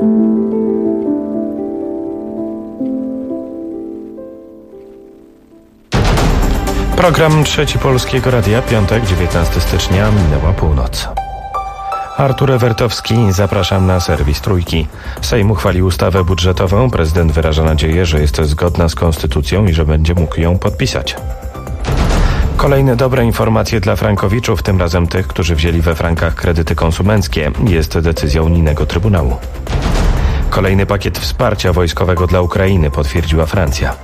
Program Trzeci Polskiego Radia, piątek, 19 stycznia, minęła północ. Artur Ewertowski, zapraszam na serwis Trójki. Sejm uchwalił ustawę budżetową. Prezydent wyraża nadzieję, że jest zgodna z konstytucją i że będzie mógł ją podpisać. Kolejne dobre informacje dla frankowiczów, tym razem tych, którzy wzięli we frankach kredyty konsumenckie. Jest decyzja unijnego Trybunału. Kolejny pakiet wsparcia wojskowego dla Ukrainy, potwierdziła Francja.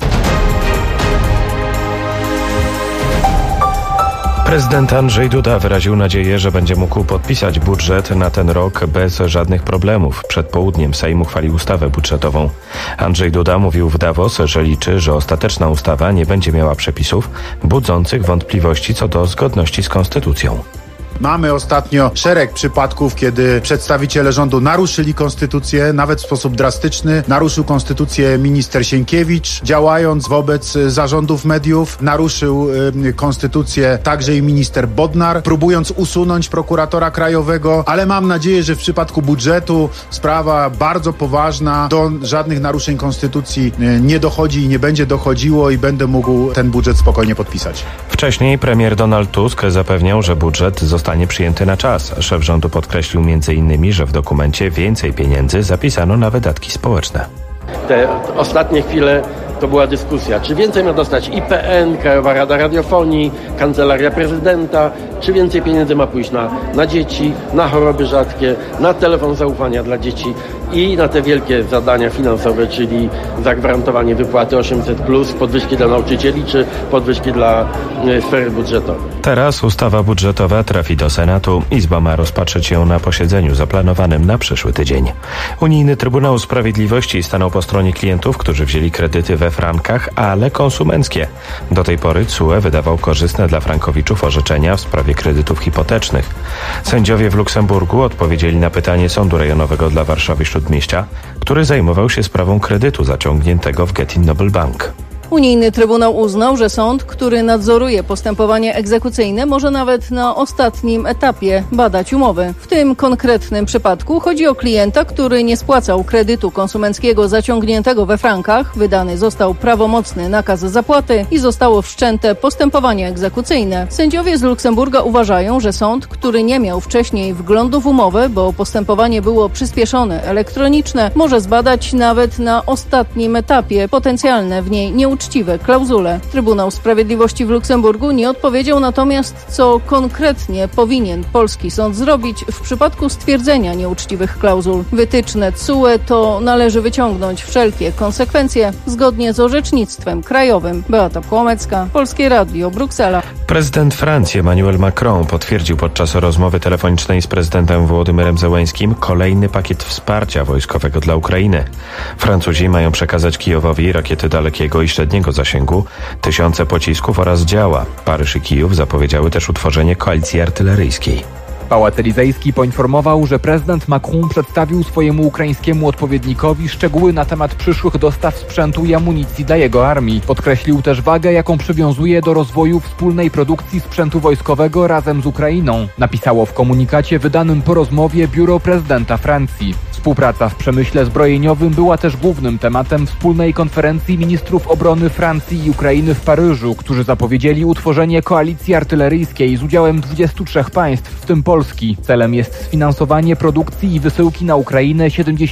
Prezydent Andrzej Duda wyraził nadzieję, że będzie mógł podpisać budżet na ten rok bez żadnych problemów. Przed południem Sejm uchwalił ustawę budżetową. Andrzej Duda mówił w Davos, że liczy, że ostateczna ustawa nie będzie miała przepisów budzących wątpliwości co do zgodności z konstytucją. Mamy ostatnio szereg przypadków, kiedy przedstawiciele rządu naruszyli konstytucję, nawet w sposób drastyczny. Naruszył konstytucję minister Sienkiewicz, działając wobec zarządów mediów. Naruszył konstytucję także i minister Bodnar, próbując usunąć prokuratora krajowego. Ale mam nadzieję, że w przypadku budżetu sprawa bardzo poważna. Do żadnych naruszeń konstytucji nie dochodzi i nie będzie dochodziło i będę mógł ten budżet spokojnie podpisać. Wcześniej premier Donald Tusk zapewniał, że budżet zostanie przyjęty na czas. Szef rządu podkreślił m.in., że w dokumencie więcej pieniędzy zapisano na wydatki społeczne. Te ostatnie chwile to była dyskusja, czy więcej ma dostać IPN, Krajowa Rada Radiofonii, Kancelaria Prezydenta, czy więcej pieniędzy ma pójść na dzieci, na choroby rzadkie, na telefon zaufania dla dzieci i na te wielkie zadania finansowe, czyli zagwarantowanie wypłaty 800+, podwyżki dla nauczycieli, czy podwyżki dla sfery budżetowej. Teraz ustawa budżetowa trafi do Senatu. Izba ma rozpatrzeć ją na posiedzeniu zaplanowanym na przyszły tydzień. Unijny Trybunał Sprawiedliwości stanął po stronie klientów, którzy wzięli kredyty we frankach, ale konsumenckie. Do tej pory TSUE wydawał korzystne dla frankowiczów orzeczenia w sprawie kredytów hipotecznych. Sędziowie w Luksemburgu odpowiedzieli na pytanie Sądu Rejonowego dla Warszawy Śródmieścia, który zajmował się sprawą kredytu zaciągniętego w Getin Noble Bank. Unijny Trybunał uznał, że sąd, który nadzoruje postępowanie egzekucyjne, może nawet na ostatnim etapie badać umowy. W tym konkretnym przypadku chodzi o klienta, który nie spłacał kredytu konsumenckiego zaciągniętego we frankach, wydany został prawomocny nakaz zapłaty i zostało wszczęte postępowanie egzekucyjne. Sędziowie z Luksemburga uważają, że sąd, który nie miał wcześniej wglądu w umowę, bo postępowanie było przyspieszone, elektroniczne, może zbadać nawet na ostatnim etapie potencjalne w niej nieuczciwe klauzule. Trybunał Sprawiedliwości w Luksemburgu nie odpowiedział natomiast, co konkretnie powinien polski sąd zrobić w przypadku stwierdzenia nieuczciwych klauzul. Wytyczne TSUE to należy wyciągnąć wszelkie konsekwencje zgodnie z orzecznictwem krajowym. Beata Płomecka, Polskie Radio, Bruksela. Prezydent Francji Emmanuel Macron potwierdził podczas rozmowy telefonicznej z prezydentem Wołodymyrem Zełenńskim kolejny pakiet wsparcia wojskowego dla Ukrainy. Francuzi mają przekazać Kijowowi rakiety dalekiego i średniego zasięgu, tysiące pocisków oraz działa. Paryż i Kijów zapowiedziały też utworzenie koalicji artyleryjskiej. Pałac Elizejski poinformował, że prezydent Macron przedstawił swojemu ukraińskiemu odpowiednikowi szczegóły na temat przyszłych dostaw sprzętu i amunicji dla jego armii. Podkreślił też wagę, jaką przywiązuje do rozwoju wspólnej produkcji sprzętu wojskowego razem z Ukrainą. Napisało w komunikacie wydanym po rozmowie biuro prezydenta Francji. Współpraca w przemyśle zbrojeniowym była też głównym tematem wspólnej konferencji ministrów obrony Francji i Ukrainy w Paryżu, którzy zapowiedzieli utworzenie koalicji artyleryjskiej z udziałem 23 państw, w tym Polski. Celem jest sfinansowanie produkcji i wysyłki na Ukrainę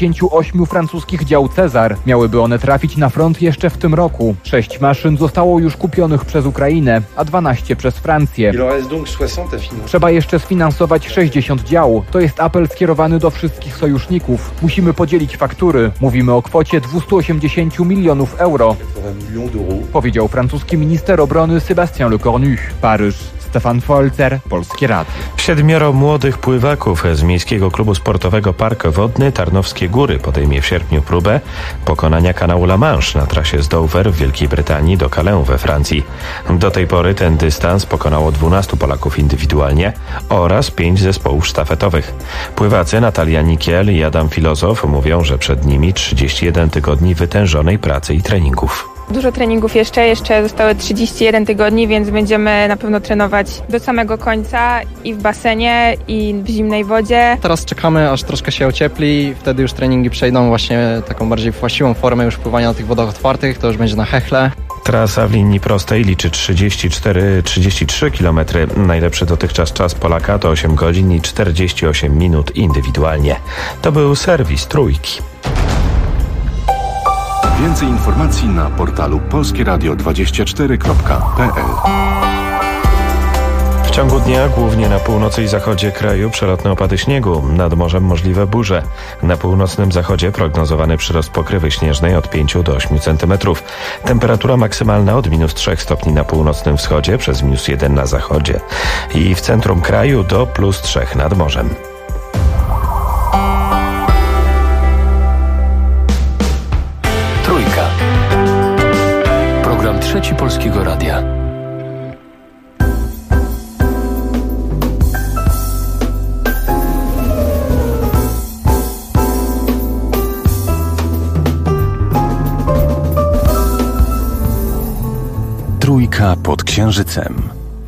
78 francuskich dział Cezar. Miałyby one trafić na front jeszcze w tym roku. 6 maszyn zostało już kupionych przez Ukrainę, a 12 przez Francję. Trzeba jeszcze sfinansować 60 dział. To jest apel skierowany do wszystkich sojuszników. Musimy podzielić faktury. Mówimy o kwocie 280 milionów euro, powiedział francuski minister obrony Sébastien Lecornu. Paryż. Stefan Folzer, Polskie Radio. 7 młodych pływaków z Miejskiego Klubu Sportowego Park Wodny Tarnowskie Góry podejmie w sierpniu próbę pokonania kanału La Manche na trasie z Dover w Wielkiej Brytanii do Calais we Francji. Do tej pory ten dystans pokonało 12 Polaków indywidualnie oraz 5 zespołów sztafetowych. Pływacy Natalia Nikiel i Adam Filozof mówią, że przed nimi 31 tygodni wytężonej pracy i treningów. Dużo treningów jeszcze zostały 31 tygodni, więc będziemy na pewno trenować do samego końca i w basenie, i w zimnej wodzie. Teraz czekamy, aż troszkę się ociepli, wtedy już treningi przejdą właśnie taką bardziej właściwą formę już pływania na tych wodach otwartych, to już będzie na hechle. Trasa w linii prostej liczy 34-33 km. Najlepszy dotychczas czas Polaka to 8 godzin i 48 minut indywidualnie. To był serwis Trójki. Więcej informacji na portalu polskieradio24.pl. W ciągu dnia głównie na północy i zachodzie kraju przelotne opady śniegu, nad morzem możliwe burze. Na północnym zachodzie prognozowany przyrost pokrywy śnieżnej od 5 do 8 cm. Temperatura maksymalna od -3 stopni na północnym wschodzie przez -1 na zachodzie. I w centrum kraju do +3 nad morzem. Trójka. Program Trzeci Polskiego Radia. Trójka pod Księżycem.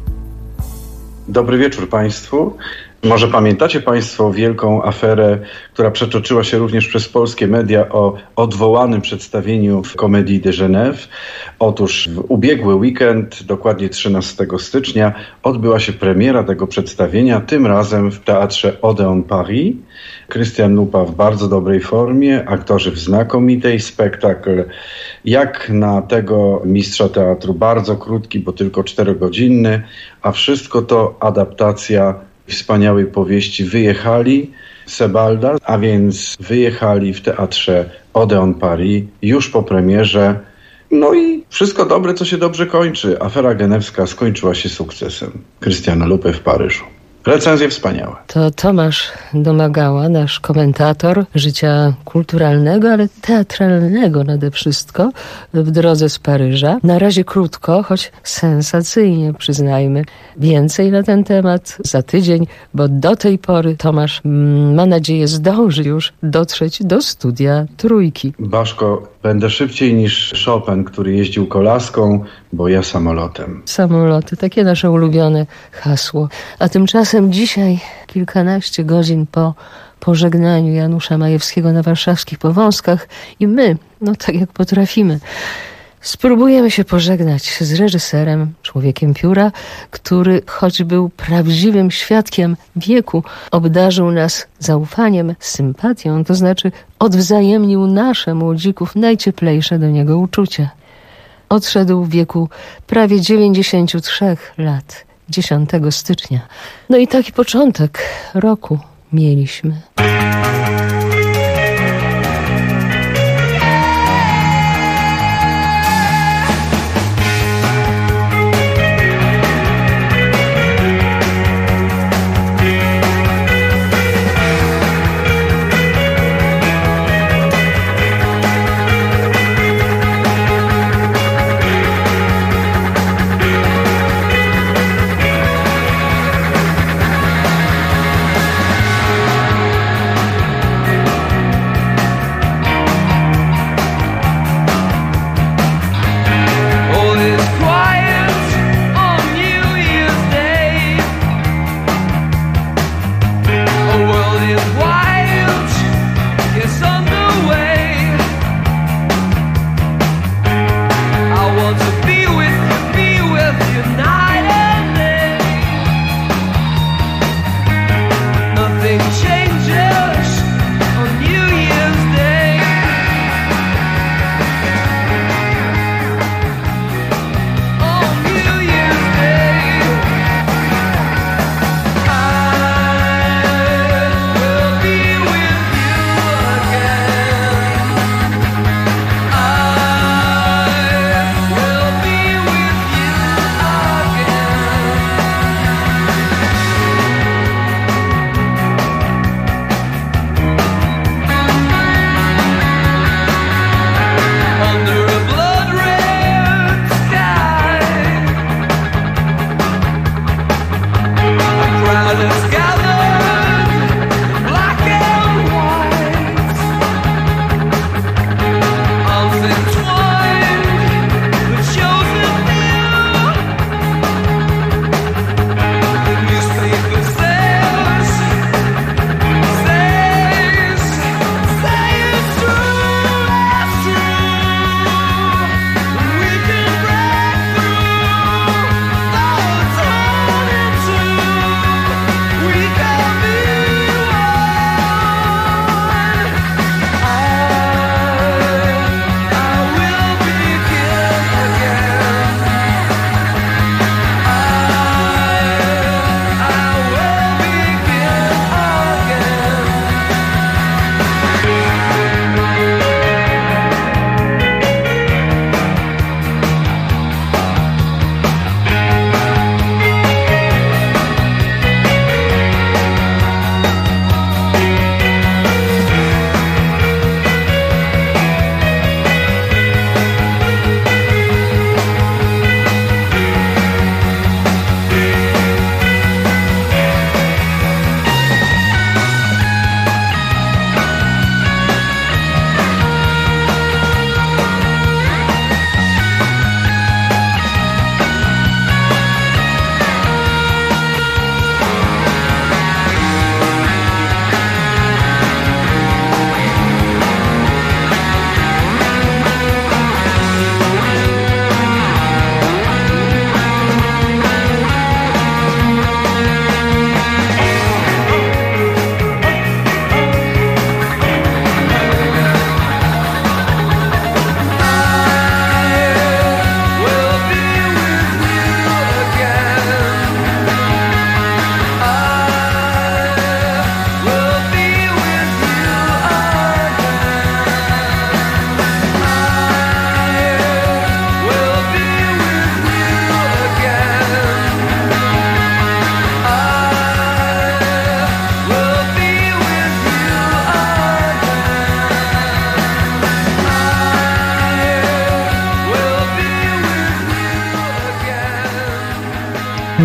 Dobry wieczór Państwu. Może pamiętacie Państwo wielką aferę, która przetoczyła się również przez polskie media o odwołanym przedstawieniu w Comédie de Genève. Otóż w ubiegły weekend, dokładnie 13 stycznia, odbyła się premiera tego przedstawienia, tym razem w Teatrze Odeon Paris. Krystian Lupa w bardzo dobrej formie, aktorzy w znakomitej, spektakl jak na tego mistrza teatru bardzo krótki, bo tylko 4-godzinny, a wszystko to adaptacja wspaniałej powieści Wyjechali Sebalda, a więc Wyjechali w Teatrze Odeon Paris już po premierze. No i wszystko dobre, co się dobrze kończy. Afera genewska skończyła się sukcesem Krystiana Lupy w Paryżu. Recenzje wspaniałe. To Tomasz Domagała, nasz komentator życia kulturalnego, ale teatralnego nade wszystko, w drodze z Paryża. Na razie krótko, choć sensacyjnie, przyznajmy. Więcej na ten temat za tydzień, bo do tej pory Tomasz, ma nadzieję, zdąży już dotrzeć do studia Trójki. Baszko, będę szybciej niż Chopin, który jeździł kolaską, bo ja samolotem. Samoloty, takie nasze ulubione hasło. A tymczasem dzisiaj, kilkanaście godzin po pożegnaniu Janusza Majewskiego na warszawskich Powązkach i my, tak jak potrafimy, spróbujemy się pożegnać z reżyserem, człowiekiem pióra, który choć był prawdziwym świadkiem wieku, obdarzył nas zaufaniem, sympatią, to znaczy odwzajemnił nasze, młodzików, najcieplejsze do niego uczucia. Odszedł w wieku prawie 93 lat, 10 stycznia. No i taki początek roku mieliśmy.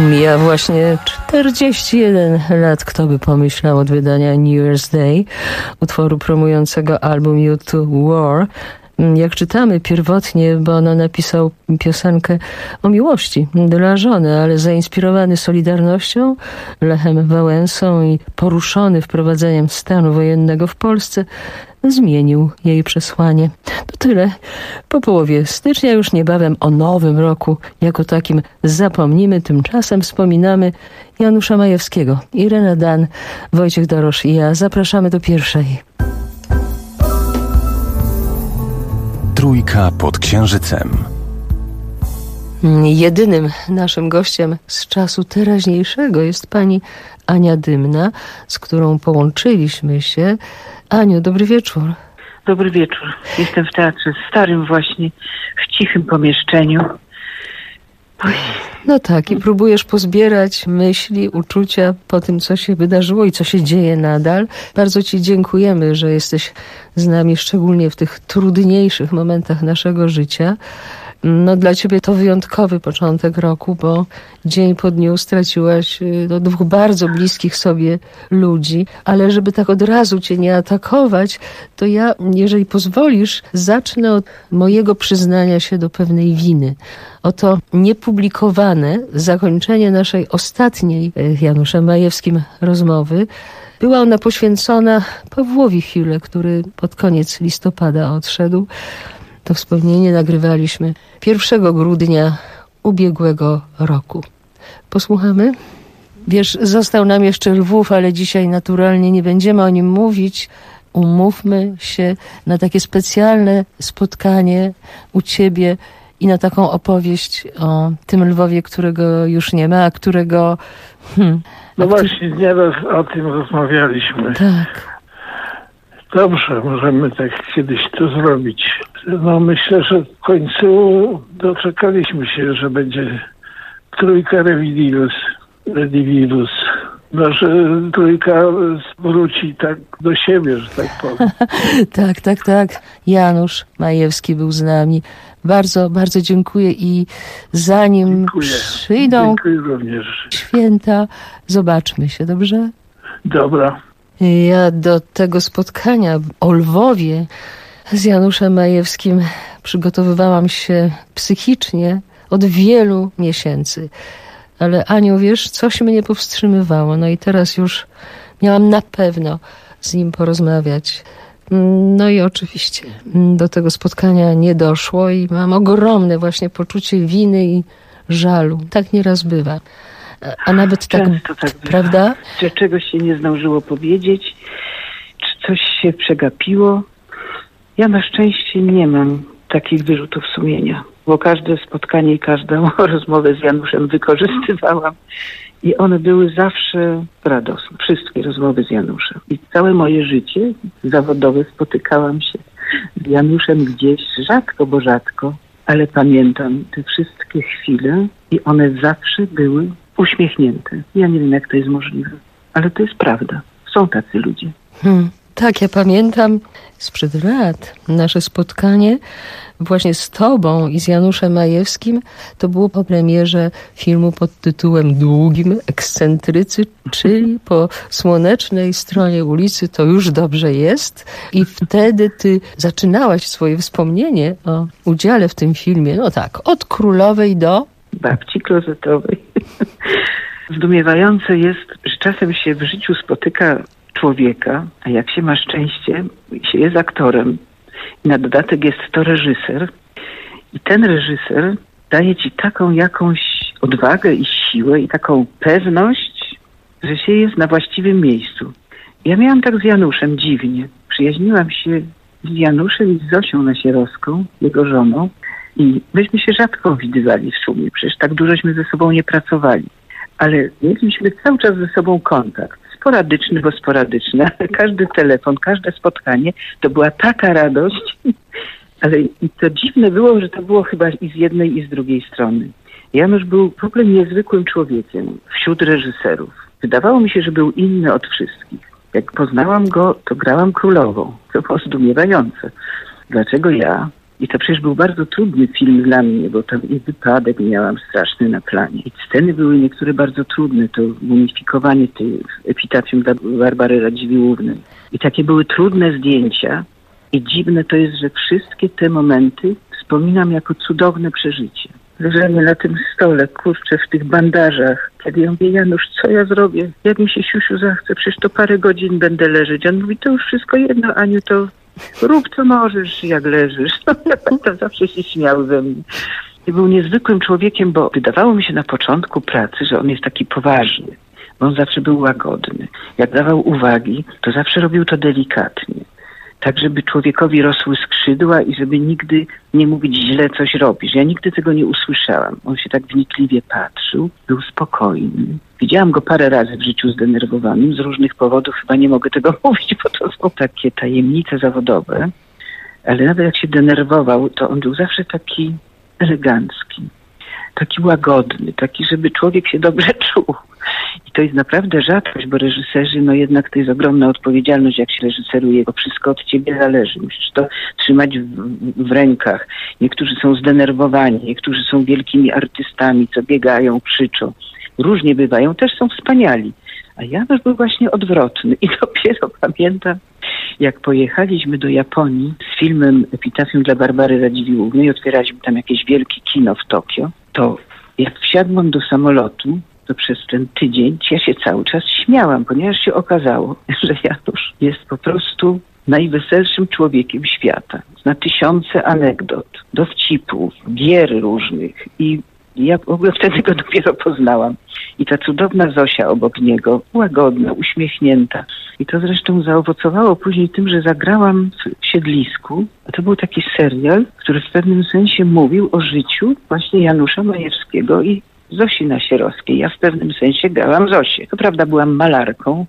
Mija właśnie 41 lat, kto by pomyślał, od wydania New Year's Day, utworu promującego album U2 War. Jak czytamy pierwotnie, Bono napisał piosenkę o miłości dla żony, ale zainspirowany Solidarnością, Lechem Wałęsą i poruszony wprowadzeniem stanu wojennego w Polsce, zmienił jej przesłanie. To tyle. Po połowie stycznia, już niebawem o nowym roku jako takim zapomnimy. Tymczasem wspominamy Janusza Majewskiego, Irena Dan, Wojciech Dorosz i ja. Zapraszamy do pierwszej. Trójka pod Księżycem. Jedynym naszym gościem z czasu teraźniejszego jest pani Ania Dymna, z którą połączyliśmy się. Aniu, dobry wieczór. Dobry wieczór. Jestem w Teatrze Starym właśnie, w cichym pomieszczeniu. No tak, i próbujesz pozbierać myśli, uczucia po tym, co się wydarzyło i co się dzieje nadal. Bardzo ci dziękujemy, że jesteś z nami, szczególnie w tych trudniejszych momentach naszego życia. No dla ciebie to wyjątkowy początek roku, bo dzień po dniu straciłaś dwóch bardzo bliskich sobie ludzi, ale żeby tak od razu cię nie atakować, to ja, jeżeli pozwolisz, zacznę od mojego przyznania się do pewnej winy. Oto niepublikowane zakończenie naszej ostatniej Januszem Majewskim rozmowy. Była ona poświęcona Pawłowi Chwile, który pod koniec listopada odszedł. To wspomnienie nagrywaliśmy 1 grudnia ubiegłego roku. Posłuchamy? Wiesz, został nam jeszcze Lwów, ale dzisiaj naturalnie nie będziemy o nim mówić. Umówmy się na takie specjalne spotkanie u ciebie i na taką opowieść o tym Lwowie, którego już nie ma, a którego... No właśnie, nieraz o tym rozmawialiśmy. Tak. Dobrze, możemy tak kiedyś to zrobić. No myślę, że w końcu doczekaliśmy się, że będzie trójka Redivivus. No, że trójka wróci tak do siebie, że tak powiem. Tak. Janusz Majewski był z nami. Bardzo, bardzo dziękuję i zanim przyjdą święta, zobaczmy się, dobrze? Dobra. Ja do tego spotkania o Lwowie z Januszem Majewskim przygotowywałam się psychicznie od wielu miesięcy. Ale Aniu, wiesz, coś mnie powstrzymywało. No i teraz już miałam na pewno z nim porozmawiać. No i oczywiście do tego spotkania nie doszło i mam ogromne właśnie poczucie winy i żalu. Tak nieraz bywa. A nawet tak, prawda? Że czegoś się nie zdążyło powiedzieć, czy coś się przegapiło. Ja na szczęście nie mam takich wyrzutów sumienia, bo każde spotkanie i każdą rozmowę z Januszem wykorzystywałam i one były zawsze radosne. Wszystkie rozmowy z Januszem. I całe moje życie zawodowe spotykałam się z Januszem gdzieś, rzadko, bo rzadko, ale pamiętam te wszystkie chwile i one zawsze były uśmiechnięte. Ja nie wiem, jak to jest możliwe, ale to jest prawda. Są tacy ludzie. Tak, ja pamiętam sprzed lat nasze spotkanie właśnie z tobą i z Januszem Majewskim. To było po premierze filmu pod tytułem Długim Ekscentrycy, czyli po słonecznej stronie ulicy To już dobrze jest. I wtedy ty zaczynałaś swoje wspomnienie o udziale w tym filmie, no tak, od królowej do... babci klozetowej. Zdumiewające jest, że czasem się w życiu spotyka człowieka, a jak się ma szczęście, się jest aktorem i na dodatek jest to reżyser i ten reżyser daje ci taką jakąś odwagę i siłę i taką pewność, że się jest na właściwym miejscu. Ja miałam tak z Januszem dziwnie. Przyjaźniłam się z Januszem i z Zosią Nasierowską, jego żoną, i myśmy się rzadko widywali w sumie, przecież tak dużośmy ze sobą nie pracowali. Ale mieliśmy cały czas ze sobą kontakt. Sporadyczny, bo sporadyczny. Każdy telefon, każde spotkanie to była taka radość. Ale i to dziwne było, że to było chyba i z jednej, i z drugiej strony. Janusz był w ogóle niezwykłym człowiekiem wśród reżyserów. Wydawało mi się, że był inny od wszystkich. Jak poznałam go, to grałam królową. To było zdumiewające. Dlaczego ja, I to przecież był bardzo trudny film dla mnie, bo tam i wypadek miałam straszny na planie. I sceny były niektóre bardzo trudne, to mumifikowanie tej epitafium dla Barbary Radziwiłłówny. I takie były trudne zdjęcia i dziwne to jest, że wszystkie te momenty wspominam jako cudowne przeżycie. Leżenie na tym stole, kurczę, w tych bandażach. Kiedy ja mówię, Janusz, co ja zrobię? Jak mi się siusiu zachce? Przecież to parę godzin będę leżeć. On mówi, to już wszystko jedno, Aniu, to rób co możesz, jak leżysz. No, to zawsze się śmiał ze mnie. I był niezwykłym człowiekiem, bo wydawało mi się na początku pracy, że on jest taki poważny. Bo on zawsze był łagodny. Jak dawał uwagi, to zawsze robił to delikatnie. Tak, żeby człowiekowi rosły skrzydła i żeby nigdy nie mówić źle coś robisz. Ja nigdy tego nie usłyszałam. On się tak wnikliwie patrzył, był spokojny. Widziałam go parę razy w życiu zdenerwowanym, z różnych powodów. Chyba nie mogę tego mówić, bo to są takie tajemnice zawodowe. Ale nawet jak się denerwował, to on był zawsze taki elegancki, taki łagodny, taki, żeby człowiek się dobrze czuł. I to jest naprawdę rzadkość, bo reżyserzy, no jednak to jest ogromna odpowiedzialność, jak się reżyseruje, bo wszystko od ciebie zależy. Musisz to trzymać w rękach. Niektórzy są zdenerwowani, niektórzy są wielkimi artystami, co biegają, krzyczą. Różnie bywają, też są wspaniali. A Janusz był właśnie odwrotny. I dopiero pamiętam, jak pojechaliśmy do Japonii z filmem Epitafium dla Barbary Radziwiłłówny i otwieraliśmy tam jakieś wielkie kino w Tokio, to jak wsiadłam do samolotu, to przez ten tydzień ja się cały czas śmiałam, ponieważ się okazało, że Janusz jest po prostu najweselszym człowiekiem świata. Zna tysiące anegdot, dowcipów, gier różnych i ja w ogóle wtedy go dopiero poznałam. I ta cudowna Zosia obok niego, łagodna, uśmiechnięta. I to zresztą zaowocowało później tym, że zagrałam w Siedlisku. A to był taki serial, który w pewnym sensie mówił o życiu właśnie Janusza Majewskiego i Zosi Nasierowskiej. Ja w pewnym sensie grałam Zosię. To prawda, byłam malarką,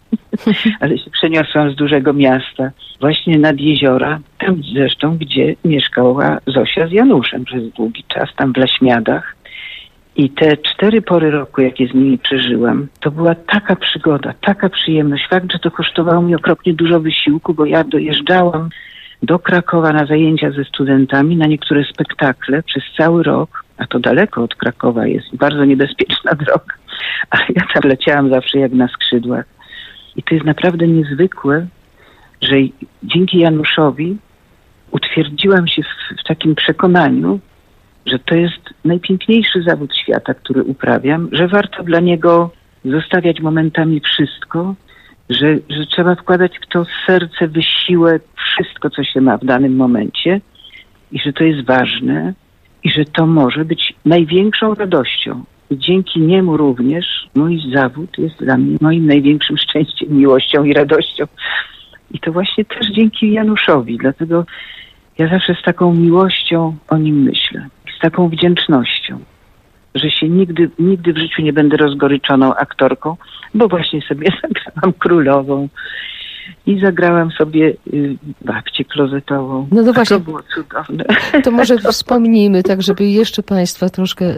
ale się przeniosłam z dużego miasta właśnie nad jeziora, tam zresztą, gdzie mieszkała Zosia z Januszem przez długi czas, tam w Leśmiadach. I te 4 pory roku, jakie z nimi przeżyłam, to była taka przygoda, taka przyjemność. Fakt, że to kosztowało mi okropnie dużo wysiłku, bo ja dojeżdżałam do Krakowa na zajęcia ze studentami, na niektóre spektakle przez cały rok, a to daleko od Krakowa jest, bardzo niebezpieczna droga. A ja tam leciałam zawsze jak na skrzydłach. I to jest naprawdę niezwykłe, że dzięki Januszowi utwierdziłam się w takim przekonaniu, że to jest najpiękniejszy zawód świata, który uprawiam, że warto dla niego zostawiać momentami wszystko, że trzeba wkładać w to serce, wysiłek, wszystko, co się ma w danym momencie i że to jest ważne i że to może być największą radością. I dzięki niemu również mój zawód jest dla mnie moim największym szczęściem, miłością i radością. I to właśnie też dzięki Januszowi, dlatego ja zawsze z taką miłością o nim myślę. Z taką wdzięcznością, że się nigdy w życiu nie będę rozgoryczoną aktorką, bo właśnie sobie zagrałam królową i zagrałam sobie babcię klozetową. No to właśnie. To było cudowne. To może wspomnijmy, tak żeby jeszcze Państwa troszkę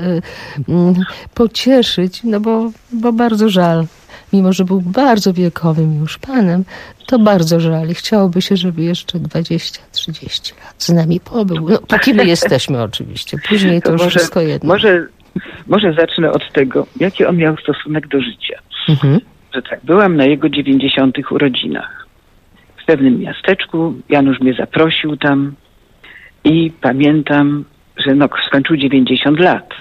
pocieszyć, no bo bardzo żal. Mimo że był bardzo wiekowym już panem, to bardzo żal i chciałoby się, żeby jeszcze 20-30 lat z nami pobył. No, póki my jesteśmy oczywiście. Później to już może, wszystko jedno. Może zacznę od tego, jaki on miał stosunek do życia. Że tak, byłam na jego 90. urodzinach. W pewnym miasteczku, Janusz mnie zaprosił tam i pamiętam, że skończył 90 lat.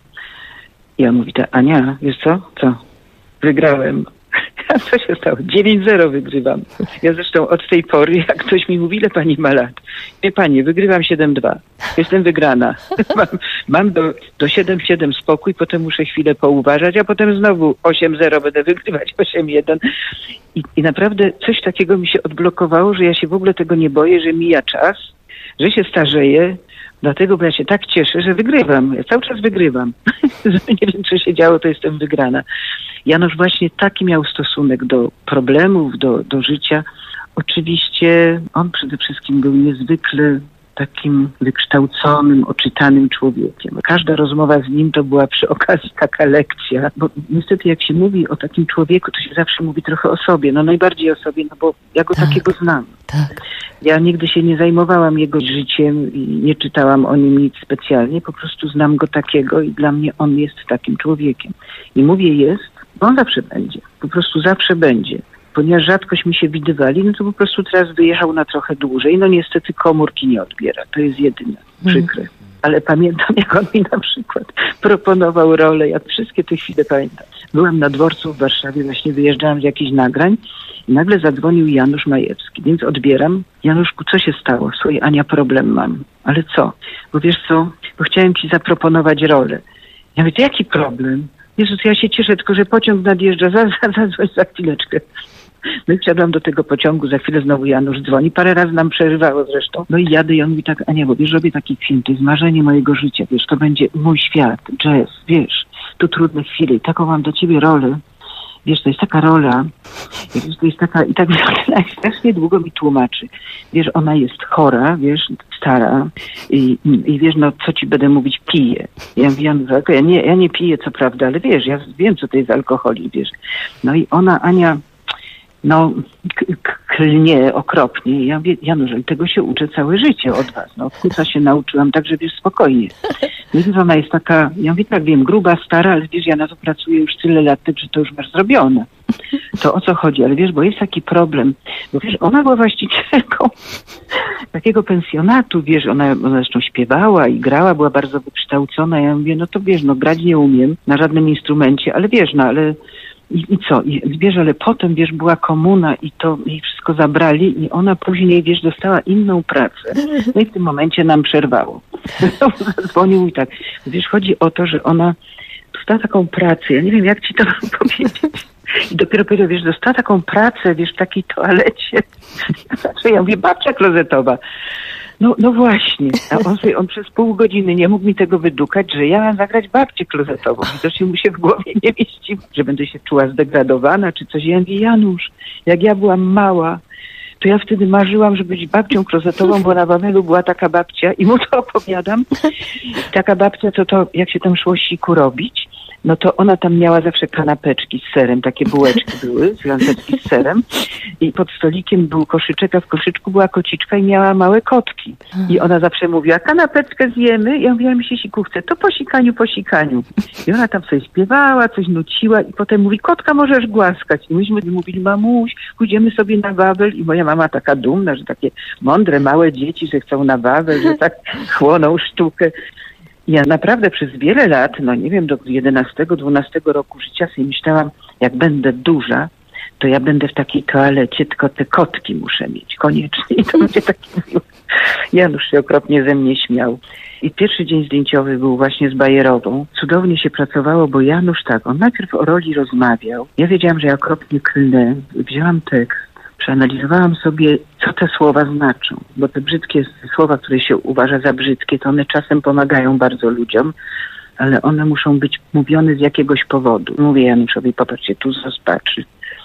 I on mówi, Ania, wiesz co? Wygrałem. A co się stało? 9-0 wygrywam. Ja zresztą od tej pory, jak ktoś mi mówi, ile pani ma lat? Wie pani, wygrywam 7-2. Jestem wygrana. Mam do 7-7 spokój, potem muszę chwilę pouważać, a potem znowu 8-0 będę wygrywać, 8-1. I naprawdę coś takiego mi się odblokowało, że ja się w ogóle tego nie boję, że mija czas, że się starzeję. Dlatego, bo ja się tak cieszę, że wygrywam. Ja cały czas wygrywam. Nie wiem, co się działo, to jestem wygrana. Janusz właśnie taki miał stosunek do problemów, do życia. Oczywiście on przede wszystkim był niezwykle takim wykształconym, oczytanym człowiekiem. Każda rozmowa z nim to była przy okazji taka lekcja, bo niestety jak się mówi o takim człowieku, to się zawsze mówi trochę o sobie, no najbardziej o sobie, no bo ja go takiego znam. Tak. Ja nigdy się nie zajmowałam jego życiem i nie czytałam o nim nic specjalnie, po prostu znam go takiego i dla mnie on jest takim człowiekiem. I mówię jest, bo on zawsze będzie, po prostu zawsze będzie. Ponieważ rzadkośmy się widywali, no to po prostu teraz wyjechał na trochę dłużej. No niestety komórki nie odbiera, to jest jedyne, przykre. Ale pamiętam, jak on mi na przykład proponował rolę, ja wszystkie te chwile pamiętam. Byłam na dworcu w Warszawie, właśnie wyjeżdżałam z jakichś nagrań i nagle zadzwonił Janusz Majewski, więc odbieram. Januszku, co się stało? Słuchaj, Ania, problem mam. Ale co? Bo wiesz co, bo chciałem ci zaproponować rolę. Ja mówię, to jaki problem? Jezu, to ja się cieszę, tylko że pociąg nadjeżdża, zadzwoń za chwileczkę. No i wsiadłam do tego pociągu, za chwilę znowu Janusz dzwoni, parę razy nam przerywało zresztą. No i jadę i on mówi tak, Ania, bo wiesz, robię taki film, to jest marzenie mojego życia, wiesz, to będzie mój świat, jazz, wiesz, tu trudne chwile i taką mam do ciebie rolę. Wiesz, to jest taka rola, wiesz, to jest taka, i tak strasznie długo mi tłumaczy. Wiesz, ona jest chora, wiesz, stara i wiesz, no co ci będę mówić, pije. Ja mówię, ja nie piję, co prawda, ale wiesz, ja wiem, co to jest alkoholik, wiesz. No i ona, Ania, no, klnie okropnie. Ja mówię, Janusz, tego się uczę całe życie od was. No, kuca się nauczyłam, także wiesz, spokojnie. Wiesz, ona jest taka, ja mówię, tak wiem, gruba, stara, ale wiesz, ja na to pracuję już tyle lat, że to już masz zrobione. To o co chodzi? Ale wiesz, bo jest taki problem. Bo wiesz, ona była właścicielką takiego pensjonatu, wiesz, ona zresztą śpiewała i grała, była bardzo wykształcona. Ja mówię, no to wiesz, no grać nie umiem na żadnym instrumencie, ale wiesz, no ale i co? I wiesz, ale potem, wiesz, była komuna i to jej wszystko zabrali i ona później, wiesz, dostała inną pracę. No i w tym momencie nam przerwało. Zadzwonił i tak. Wiesz, chodzi o to, że ona dostała taką pracę, ja nie wiem, jak ci to powiedzieć. I dopiero, wiesz, dostała taką pracę, wiesz, w takiej toalecie. Znaczy, ja mówię, babcia klozetowa. No właśnie, a on przez pół godziny nie mógł mi tego wydukać, że ja mam zagrać babcię klozetową. Widocznie mu się w głowie nie mieściło, że będę się czuła zdegradowana czy coś. Ja mówię, Janusz, jak ja byłam mała, to ja wtedy marzyłam, żeby być babcią klozetową, bo na Wawelu była taka babcia i mu to opowiadam. Taka babcia, to jak się tam szło siku robić, no to ona tam miała zawsze kanapeczki z serem, takie bułeczki były, lancetki z serem i pod stolikiem był koszyczek, a w koszyczku była kociczka i miała małe kotki. I ona zawsze mówiła, kanapeczkę zjemy. Ja mówiłam, mi się siku chce, to po sikaniu. I ona tam sobie śpiewała, coś nuciła i potem mówi, kotka możesz głaskać. I myśmy mówili, mamuś, pójdziemy sobie na Wawel. I moja mama taka dumna, że takie mądre, małe dzieci, że chcą na Wawel, że tak chłoną sztukę. Ja naprawdę przez wiele lat, no nie wiem, do 11-12 roku życia sobie myślałam, jak będę duża, to ja będę w takiej toalecie, tylko te kotki muszę mieć koniecznie. I to będzie taki miły. Janusz się okropnie ze mnie śmiał. I pierwszy dzień zdjęciowy był właśnie z Bajerową. Cudownie się pracowało, bo Janusz tak, on najpierw o roli rozmawiał. Ja wiedziałam, że ja okropnie klnę. Wzięłam tekst, przeanalizowałam sobie, co te słowa znaczą. Bo te brzydkie słowa, które się uważa za brzydkie, to one czasem pomagają bardzo ludziom, ale one muszą być mówione z jakiegoś powodu. Mówię Januszowi, popatrzcie, tu z rozpaczy,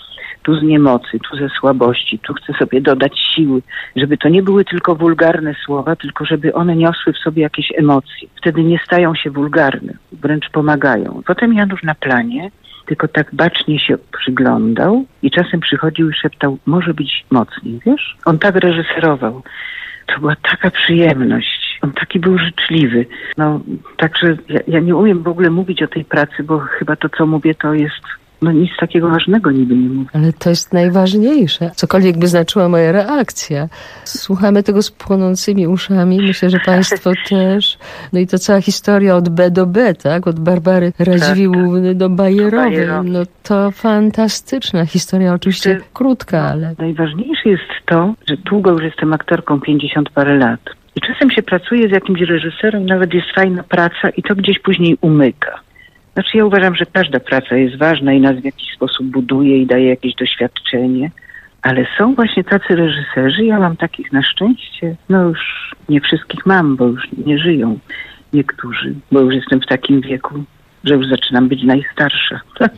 tu z niemocy, tu ze słabości, tu chcę sobie dodać siły, żeby to nie były tylko wulgarne słowa, tylko żeby one niosły w sobie jakieś emocje. Wtedy nie stają się wulgarne, wręcz pomagają. Potem Janusz na planie tylko tak bacznie się przyglądał i czasem przychodził i szeptał, może być mocniej, wiesz? On tak reżyserował. To była taka przyjemność. On taki był życzliwy. No, także ja nie umiem w ogóle mówić o tej pracy, bo chyba to, co mówię, to jest nic takiego ważnego niby nie mówię. Ale to jest najważniejsze. Cokolwiek by znaczyła moja reakcja. Słuchamy tego z płonącymi uszami. Myślę, że państwo też. No i to cała historia od B do B, tak? Od Barbary Radziwiłłówny do Bajerowej. No to fantastyczna historia. Oczywiście krótka, ale... Najważniejsze jest to, że długo już jestem aktorką, 50 parę lat. I czasem się pracuje z jakimś reżyserem, nawet jest fajna praca i to gdzieś później umyka. Znaczy ja uważam, że każda praca jest ważna i nas w jakiś sposób buduje i daje jakieś doświadczenie, ale są właśnie tacy reżyserzy, ja mam takich na szczęście, no już nie wszystkich mam, bo już nie żyją niektórzy, bo już jestem w takim wieku, że już zaczynam być najstarsza.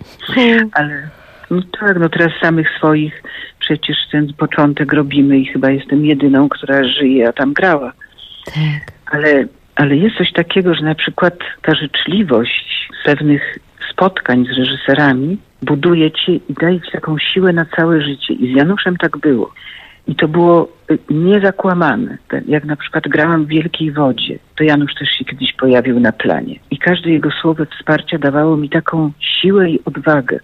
Ale no tak, no teraz samych swoich przecież ten początek robimy i chyba jestem jedyną, która żyje, a tam grała. Tak. Ale jest coś takiego, że na przykład ta życzliwość pewnych spotkań z reżyserami buduje cię i daje ci taką siłę na całe życie. I z Januszem tak było. I to było niezakłamane. Jak na przykład grałam w Wielkiej Wodzie, to Janusz też się kiedyś pojawił na planie. I każde jego słowo wsparcia dawało mi taką siłę i odwagę.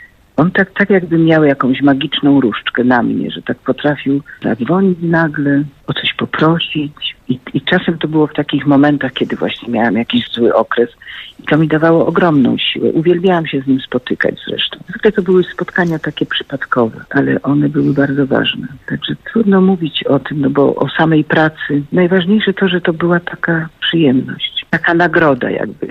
On tak jakby miał jakąś magiczną różdżkę na mnie, że tak potrafił zadzwonić nagle, o coś poprosić. I czasem to było w takich momentach, kiedy właśnie miałam jakiś zły okres. I to mi dawało ogromną siłę. Uwielbiałam się z nim spotykać zresztą. Zwykle to były spotkania takie przypadkowe, ale one były bardzo ważne. Także trudno mówić o tym, no bo o samej pracy. Najważniejsze to, że to była taka przyjemność. Taka nagroda jakby.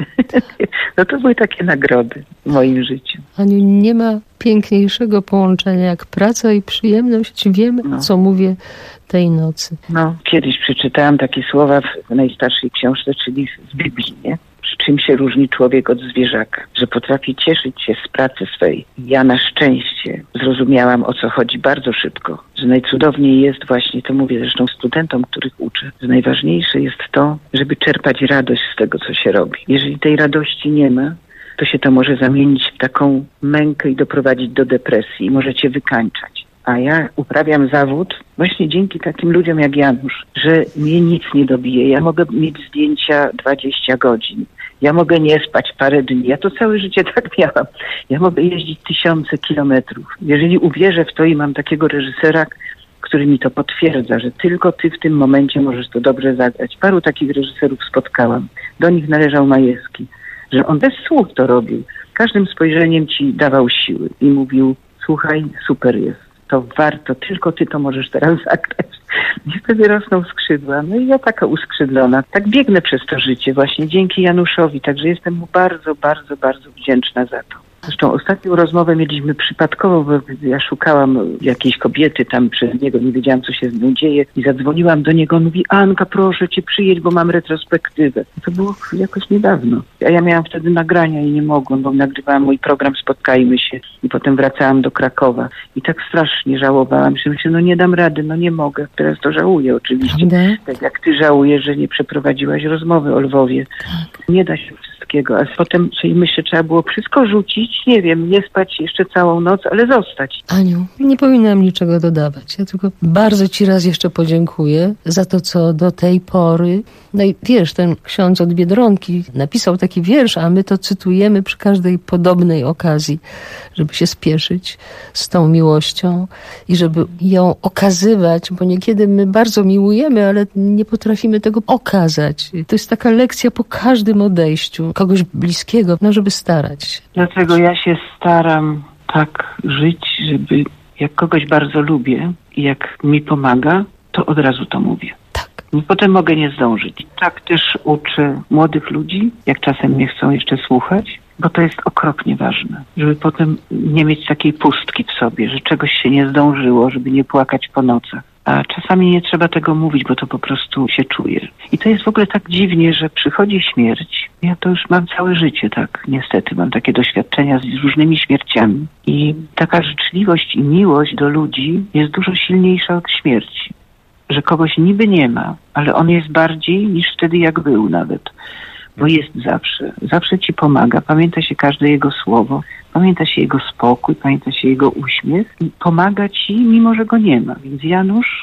No to były takie nagrody w moim życiu. Aniu, nie ma piękniejszego połączenia jak praca i przyjemność. Wiem, co mówię tej nocy. No, kiedyś przeczytałam takie słowa w najstarszej książce, czyli z Biblii, nie? Przy czym się różni człowiek od zwierzaka, że potrafi cieszyć się z pracy swej. Ja na szczęście zrozumiałam, o co chodzi bardzo szybko, że najcudowniej jest właśnie, to mówię zresztą studentom, których uczę, że najważniejsze jest to, żeby czerpać radość z tego, co się robi. Jeżeli tej radości nie ma, to się to może zamienić w taką mękę i doprowadzić do depresji i może cię wykańczać. A ja uprawiam zawód właśnie dzięki takim ludziom jak Janusz, że mnie nic nie dobije. Ja mogę mieć zdjęcia 20 godzin. Ja mogę nie spać parę dni. Ja to całe życie tak miałam. Ja mogę jeździć 1000 kilometrów. Jeżeli uwierzę w to i mam takiego reżysera, który mi to potwierdza, że tylko ty w tym momencie możesz to dobrze zagrać. Paru takich reżyserów spotkałam. Do nich należał Majewski. Że on bez słów to robił. Każdym spojrzeniem ci dawał siły i mówił, słuchaj, super jest. To warto, tylko ty to możesz teraz zagrać. I wtedy rosną skrzydła. No i ja taka uskrzydlona. Tak biegnę przez to życie właśnie dzięki Januszowi. Także jestem mu bardzo, bardzo, bardzo wdzięczna za to. Zresztą ostatnią rozmowę mieliśmy przypadkowo, bo ja szukałam jakiejś kobiety tam przez niego, nie wiedziałam, co się z nią dzieje i zadzwoniłam do niego, on mówi, Anka, proszę cię przyjedź, bo mam retrospektywę. To było jakoś niedawno. A ja miałam wtedy nagrania i nie mogłam, bo nagrywałam mój program Spotkajmy się i potem wracałam do Krakowa i tak strasznie żałowałam, że myślę, no nie dam rady, no nie mogę. Teraz to żałuję oczywiście. Tak jak ty żałujesz, że nie przeprowadziłaś rozmowy o Lwowie. Nie da się wszystkiego, a potem sobie myślę, trzeba było wszystko rzucić, nie wiem, nie spać jeszcze całą noc, ale zostać. Aniu, nie powinnam niczego dodawać. Ja tylko bardzo ci raz jeszcze podziękuję za to, co do tej pory. No i wiesz, ten ksiądz od Biedronki napisał taki wiersz, a my to cytujemy przy każdej podobnej okazji, żeby się spieszyć z tą miłością i żeby ją okazywać, bo niekiedy my bardzo miłujemy, ale nie potrafimy tego okazać. To jest taka lekcja po każdym odejściu kogoś bliskiego, no żeby starać się. Dlatego ja się staram tak żyć, żeby jak kogoś bardzo lubię i jak mi pomaga, to od razu to mówię. Tak. I potem mogę nie zdążyć. Tak też uczę młodych ludzi, jak czasem mnie chcą jeszcze słuchać, bo to jest okropnie ważne, żeby potem nie mieć takiej pustki w sobie, że czegoś się nie zdążyło, żeby nie płakać po nocach. A czasami nie trzeba tego mówić, bo to po prostu się czuje. I to jest w ogóle tak dziwnie, że przychodzi śmierć. Ja to już mam całe życie, tak, niestety. Mam takie doświadczenia z różnymi śmierciami. I taka życzliwość i miłość do ludzi jest dużo silniejsza od śmierci. Że kogoś niby nie ma, ale on jest bardziej niż wtedy, jak był nawet. Bo jest zawsze. Zawsze ci pomaga. Pamięta się każde jego słowo. Pamięta się jego spokój, pamięta się jego uśmiech i pomaga ci, mimo że go nie ma. Więc Janusz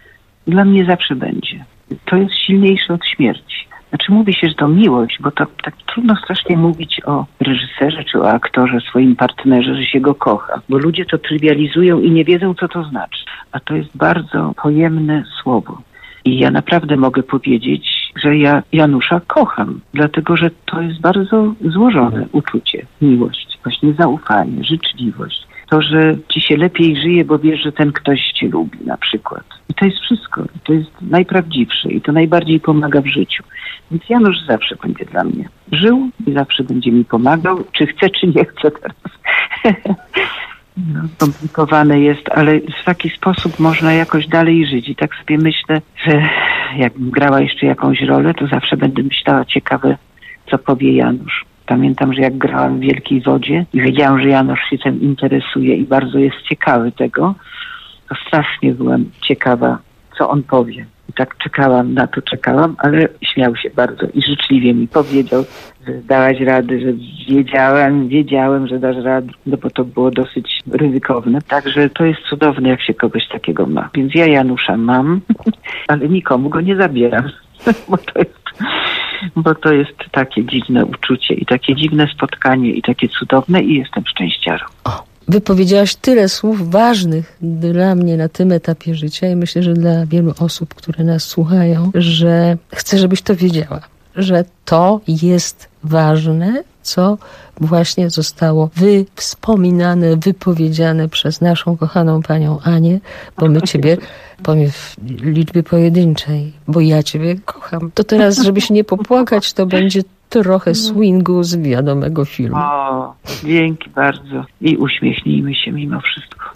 dla mnie zawsze będzie. To jest silniejsze od śmierci. Znaczy mówi się, że to miłość, bo to tak trudno strasznie mówić o reżyserze czy o aktorze, swoim partnerze, że się go kocha. Bo ludzie to trywializują i nie wiedzą, co to znaczy. A to jest bardzo pojemne słowo. I ja naprawdę mogę powiedzieć, że ja Janusza kocham, dlatego że to jest bardzo złożone uczucie, miłość, właśnie zaufanie, życzliwość. To, że ci się lepiej żyje, bo wiesz, że ten ktoś cię lubi na przykład. I to jest wszystko. I to jest najprawdziwsze i to najbardziej pomaga w życiu. Więc Janusz zawsze będzie dla mnie żył i zawsze będzie mi pomagał, czy chce, czy nie chce teraz. No, skomplikowane jest, ale w taki sposób można jakoś dalej żyć. I tak sobie myślę, że jakbym grała jeszcze jakąś rolę, to zawsze będę myślała ciekawe, co powie Janusz. Pamiętam, że jak grałam w Wielkiej Wodzie i wiedziałam, że Janusz się tym interesuje i bardzo jest ciekawy tego, to strasznie byłam ciekawa, co on powie. tak czekałam, ale śmiał się bardzo i życzliwie mi powiedział, że dałaś radę, że wiedziałem, że dasz radę, no bo to było dosyć ryzykowne. Także to jest cudowne, jak się kogoś takiego ma. Więc ja Janusza mam, ale nikomu go nie zabieram, bo to jest takie dziwne uczucie i takie dziwne spotkanie i takie cudowne i jestem szczęściarą. Wypowiedziałaś tyle słów ważnych dla mnie na tym etapie życia i myślę, że dla wielu osób, które nas słuchają, że chcę, żebyś to wiedziała, że to jest ważne, co właśnie zostało wspominane, wypowiedziane przez naszą kochaną panią Anię, bo my ciebie, powiem w liczbie pojedynczej, bo ja ciebie kocham. To teraz, żeby się nie popłakać, to będzie trochę swingu z wiadomego filmu. O, dzięki bardzo. I uśmiechnijmy się mimo wszystko.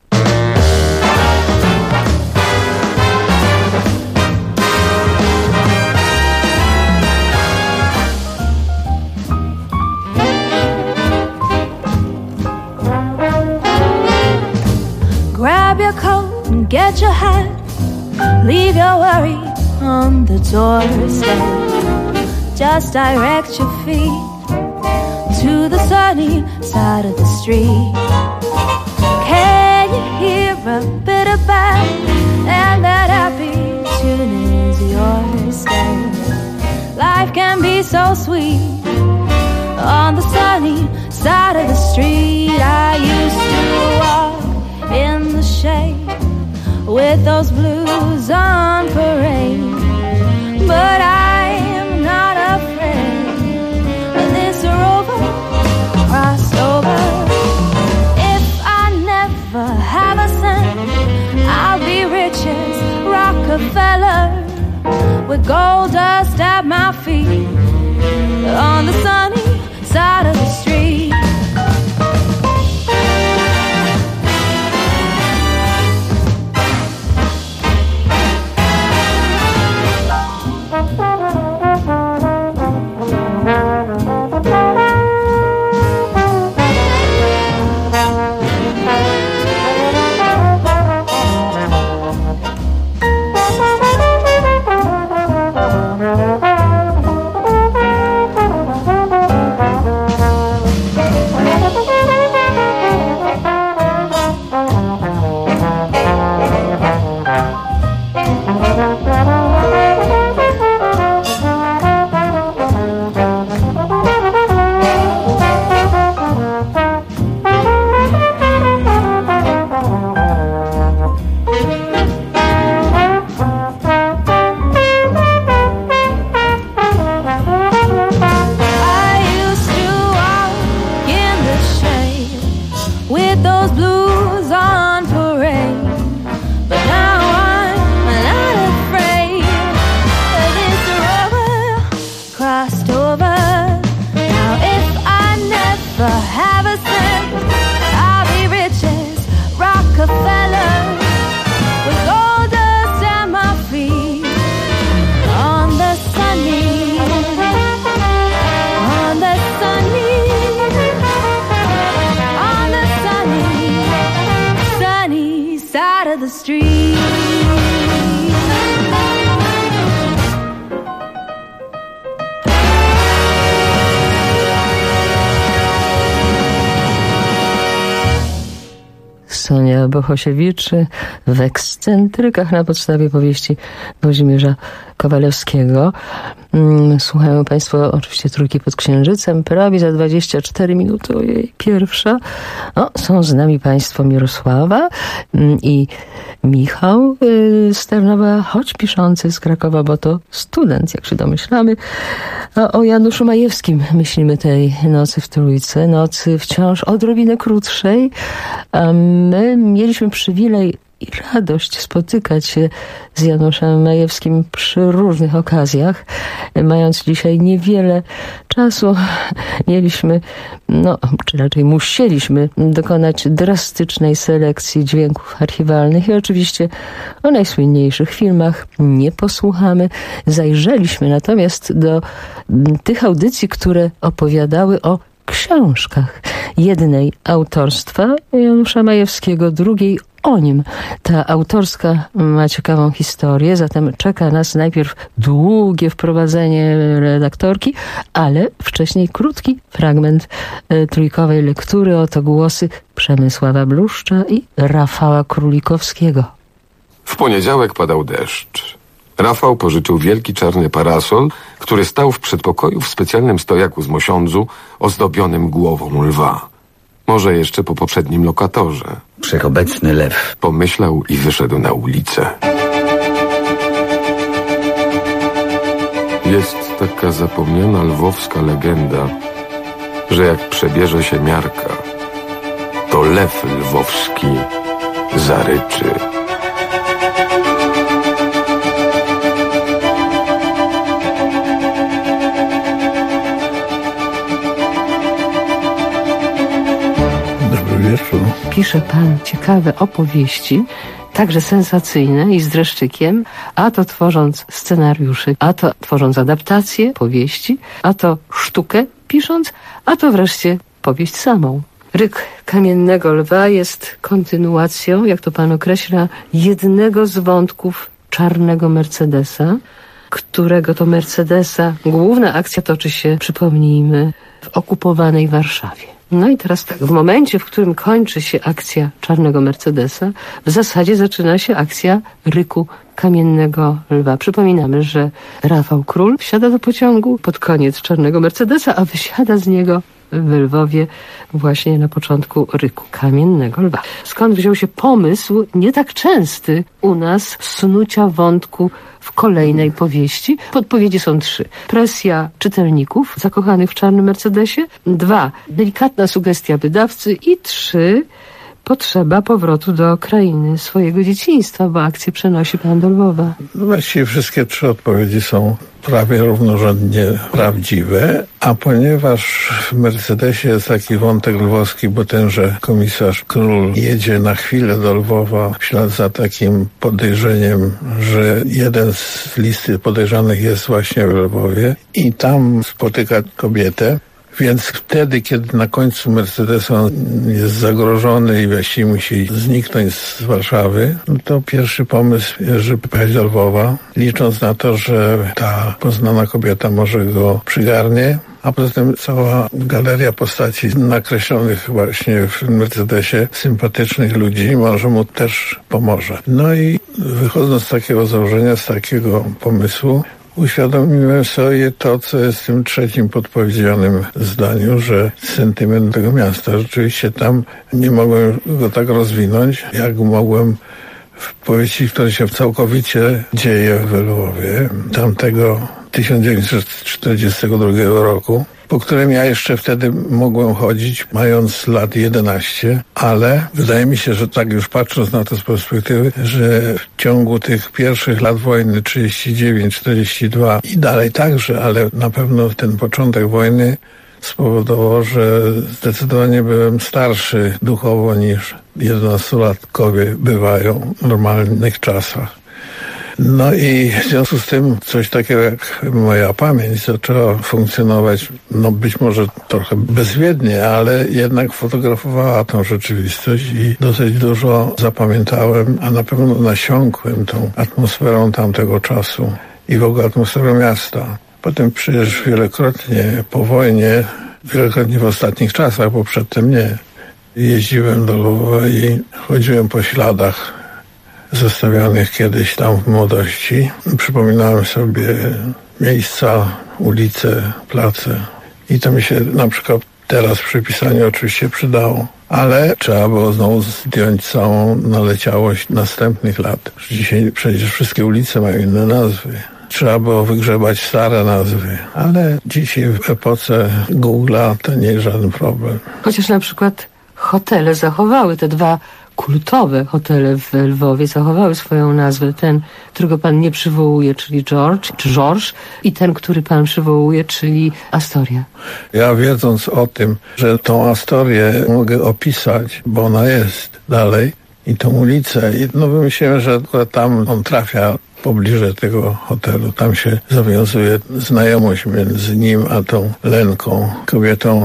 Grab your coat and get your hat. Leave your worry on the doorstep. Just direct your feet to the sunny side of the street. Can you hear a bit of band? And that happy tune is yours. Life can be so sweet on the sunny side of the street. I used to walk in the shade with those blues on parade, but I'm not afraid of this rover crossed over. If I never have a cent, I'll be rich as Rockefeller, with gold dust at my feet on the sunny side of the street. Sonia Bohosiewicz w Ekscentrykach na podstawie powieści Włodzimierza Kowalewskiego. Słuchają Państwo oczywiście Trójki pod Księżycem, prawie za 24 minuty, ojej, pierwsza. Są z nami Państwo Mirosława i Michał z Tarnowa, choć piszący z Krakowa, bo to student, jak się domyślamy. A o Januszu Majewskim myślimy tej nocy w Trójce, nocy wciąż odrobinę krótszej. A my mieliśmy przywilej i radość spotykać się z Januszem Majewskim przy różnych okazjach. Mając dzisiaj niewiele czasu, mieliśmy, czy raczej musieliśmy dokonać drastycznej selekcji dźwięków archiwalnych i oczywiście o najsłynniejszych filmach nie posłuchamy. Zajrzeliśmy natomiast do tych audycji, które opowiadały o książkach. Jednej autorstwa Janusza Majewskiego, drugiej o nim. Ta autorska ma ciekawą historię, zatem czeka nas najpierw długie wprowadzenie redaktorki, ale wcześniej krótki fragment trójkowej lektury. Oto głosy Przemysława Bluszcza i Rafała Królikowskiego. W poniedziałek padał deszcz. Rafał pożyczył wielki czarny parasol, który stał w przedpokoju w specjalnym stojaku z mosiądzu ozdobionym głową lwa. Może jeszcze po poprzednim lokatorze. Wszechobecny lew. Pomyślał i wyszedł na ulicę. Jest taka zapomniana lwowska legenda, że jak przebierze się miarka, to lew lwowski zaryczy. Wieczór. Pisze pan ciekawe opowieści, także sensacyjne i z dreszczykiem, a to tworząc scenariusze, a to tworząc adaptacje, powieści, a to sztukę pisząc, a to wreszcie powieść samą. Ryk Kamiennego Lwa jest kontynuacją, jak to pan określa, jednego z wątków Czarnego Mercedesa, którego to Mercedesa główna akcja toczy się, przypomnijmy, w okupowanej Warszawie. No i teraz tak, w momencie, w którym kończy się akcja Czarnego Mercedesa, w zasadzie zaczyna się akcja Ryku Kamiennego Lwa. Przypominamy, że Rafał Król wsiada do pociągu pod koniec Czarnego Mercedesa, a wysiada z niego w Lwowie właśnie na początku Ryku Kamiennego Lwa. Skąd wziął się pomysł, nie tak częsty u nas, snucia wątku w kolejnej powieści? Podpowiedzi są 3. Presja czytelników zakochanych w Czarnym Mercedesie. 2. Delikatna sugestia wydawcy. I 3. Potrzeba powrotu do krainy swojego dzieciństwa, bo akcję przenosi pan do Lwowa. Właściwie wszystkie 3 odpowiedzi są prawie równorzędnie prawdziwe, a ponieważ w Mercedesie jest taki wątek lwowski, bo tenże komisarz Król jedzie na chwilę do Lwowa w ślad za takim podejrzeniem, że jeden z listy podejrzanych jest właśnie w Lwowie i tam spotyka kobietę. Więc wtedy, kiedy na końcu Mercedesa jest zagrożony i właściwie musi zniknąć z Warszawy, to pierwszy pomysł jest, żeby pojechać do Lwowa, licząc na to, że ta poznana kobieta może go przygarnie, a poza tym cała galeria postaci nakreślonych właśnie w Mercedesie, sympatycznych ludzi, może mu też pomoże. No i wychodząc z takiego założenia, z takiego pomysłu, uświadomiłem sobie to, co jest w tym 3. podpowiedzianym zdaniu, że sentyment tego miasta. Rzeczywiście tam nie mogłem go tak rozwinąć, jak mogłem w powieści, która się całkowicie dzieje w Lwowie, tamtego 1942 roku, po którym ja jeszcze wtedy mogłem chodzić, mając lat 11, ale wydaje mi się, że tak już patrząc na to z perspektywy, że w ciągu tych pierwszych lat wojny, 39, 42 i dalej także, ale na pewno ten początek wojny spowodował, że zdecydowanie byłem starszy duchowo niż 11-latkowie bywają w normalnych czasach. No i w związku z tym coś takiego jak moja pamięć zaczęła funkcjonować, no być może trochę bezwiednie, ale jednak fotografowała tą rzeczywistość i dosyć dużo zapamiętałem, a na pewno nasiąkłem tą atmosferą tamtego czasu i w ogóle atmosferą miasta. Potem przecież wielokrotnie po wojnie, wielokrotnie w ostatnich czasach, bo przedtem nie, jeździłem do Lwowa i chodziłem po śladach zostawianych kiedyś tam w młodości. Przypominałem sobie miejsca, ulice, place i to mi się na przykład teraz przy pisaniu oczywiście przydało. Ale trzeba było znowu zdjąć całą naleciałość następnych lat. Dzisiaj przecież wszystkie ulice mają inne nazwy. Trzeba było wygrzebać stare nazwy, ale dzisiaj w epoce Google'a to nie jest żaden problem. Chociaż na przykład hotele zachowały te 2 kultowe hotele w Lwowie, zachowały swoją nazwę. Ten, którego pan nie przywołuje, czyli George, i ten, który pan przywołuje, czyli Astoria. Ja wiedząc o tym, że tą Astorię mogę opisać, bo ona jest dalej, i tą ulicę, i no wymyśliłem, że akurat tam on trafia pobliżej tego hotelu. Tam się zawiązuje znajomość między nim a tą Lenką, kobietą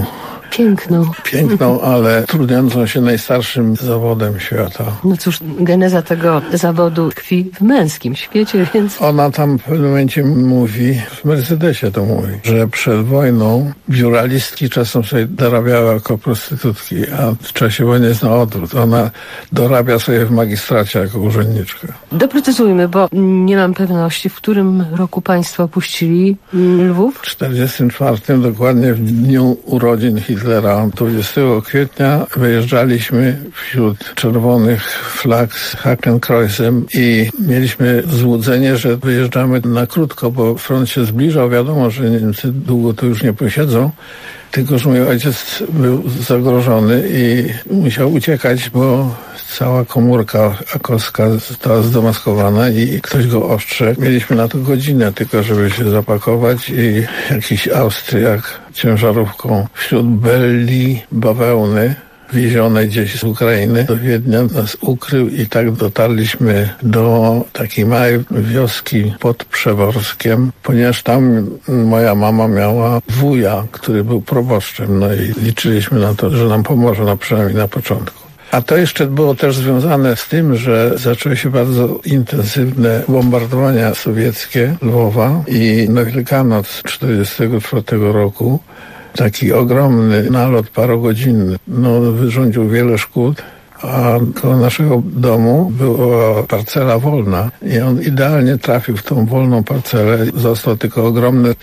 Piękną, ale trudniącą się najstarszym zawodem świata. No cóż, geneza tego zawodu tkwi w męskim świecie, więc... Ona tam w pewnym momencie mówi, w Mercedesie to mówi, że przed wojną biuralistki czasem sobie dorabiały jako prostytutki, a w czasie wojny jest na odwrót. Ona dorabia sobie w magistracie jako urzędniczka. Doprecyzujmy, bo nie mam pewności, w którym roku państwo opuścili Lwów? W 1944, dokładnie w dniu urodzin Hitlera, 20 kwietnia wyjeżdżaliśmy wśród czerwonych flag z Hakenkreuzem i mieliśmy złudzenie, że wyjeżdżamy na krótko, bo front się zbliżał. Wiadomo, że Niemcy długo tu już nie posiedzą. Tylko że mój ojciec był zagrożony i musiał uciekać, bo cała komórka akowska została zdemaskowana i ktoś go ostrzegł. Mieliśmy na to godzinę tylko, żeby się zapakować i jakiś Austriak ciężarówką wśród belli bawełny wiezionej gdzieś z Ukrainy do Wiednia nas ukrył i tak dotarliśmy do takiej małej wioski pod Przeworskiem, ponieważ tam moja mama miała wuja, który był proboszczem, no i liczyliśmy na to, że nam pomoże, no przynajmniej na początku. A to jeszcze było też związane z tym, że zaczęły się bardzo intensywne bombardowania sowieckie Lwowa i na Wielkanoc 1944 roku taki ogromny nalot parogodzinny, wyrządził wiele szkód, a koło naszego domu była parcela wolna i on idealnie trafił w tą wolną parcelę. Został tylko ogromny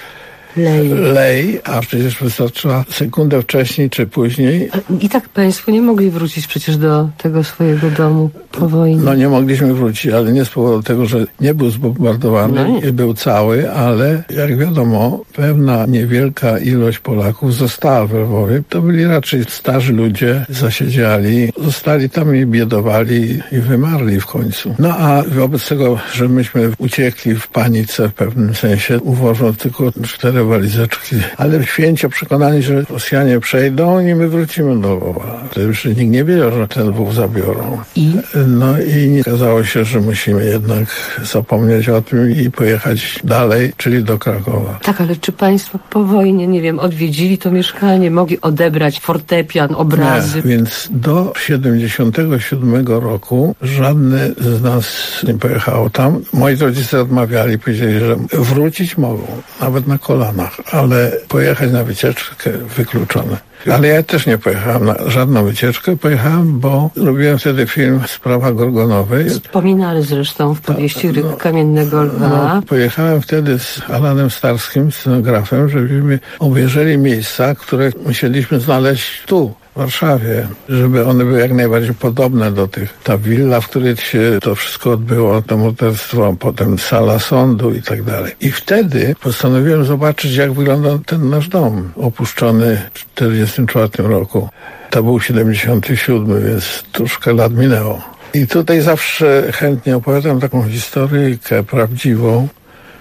lej, a przecież wystarczyła sekundę wcześniej czy później. I tak państwo nie mogli wrócić przecież do tego swojego domu po wojnie. No nie mogliśmy wrócić, ale nie z powodu tego, że nie był zbombardowany i był cały, ale jak wiadomo, pewna niewielka ilość Polaków została w Lwowie. To byli raczej starzy ludzie, zasiedziali, zostali tam i biedowali i wymarli w końcu. No a wobec tego, że myśmy uciekli w panice w pewnym sensie, uwożąc tylko 4 walizeczki, ale święcie przekonani, że Rosjanie przejdą i my wrócimy do Lwowa. To już nikt nie wiedział, że ten Lwów zabiorą. No i okazało się, że musimy jednak zapomnieć o tym i pojechać dalej, czyli do Krakowa. Tak, ale czy państwo po wojnie, nie wiem, odwiedzili to mieszkanie, mogli odebrać fortepian, obrazy? Nie, więc do 77 roku żadne z nas nie pojechało tam. Moi rodzice odmawiali, powiedzieli, że wrócić mogą, nawet na kolanach, ale pojechać na wycieczkę wykluczone. Ale ja też nie pojechałem na żadną wycieczkę. Pojechałem, bo robiłem wtedy film Sprawa Gorgonowej. Wspominali zresztą w powieści Ryk Kamiennego Lwa. Pojechałem wtedy z Alanem Starskim, scenografem, żebyśmy obejrzeli miejsca, które musieliśmy znaleźć tu, w Warszawie, żeby one były jak najbardziej podobne do tych. Ta willa, w której się to wszystko odbyło, to morderstwo, potem sala sądu i tak dalej. I wtedy postanowiłem zobaczyć, jak wygląda ten nasz dom, opuszczony w 1944 roku. To był 77, więc troszkę lat minęło. I tutaj zawsze chętnie opowiadam taką historyjkę prawdziwą,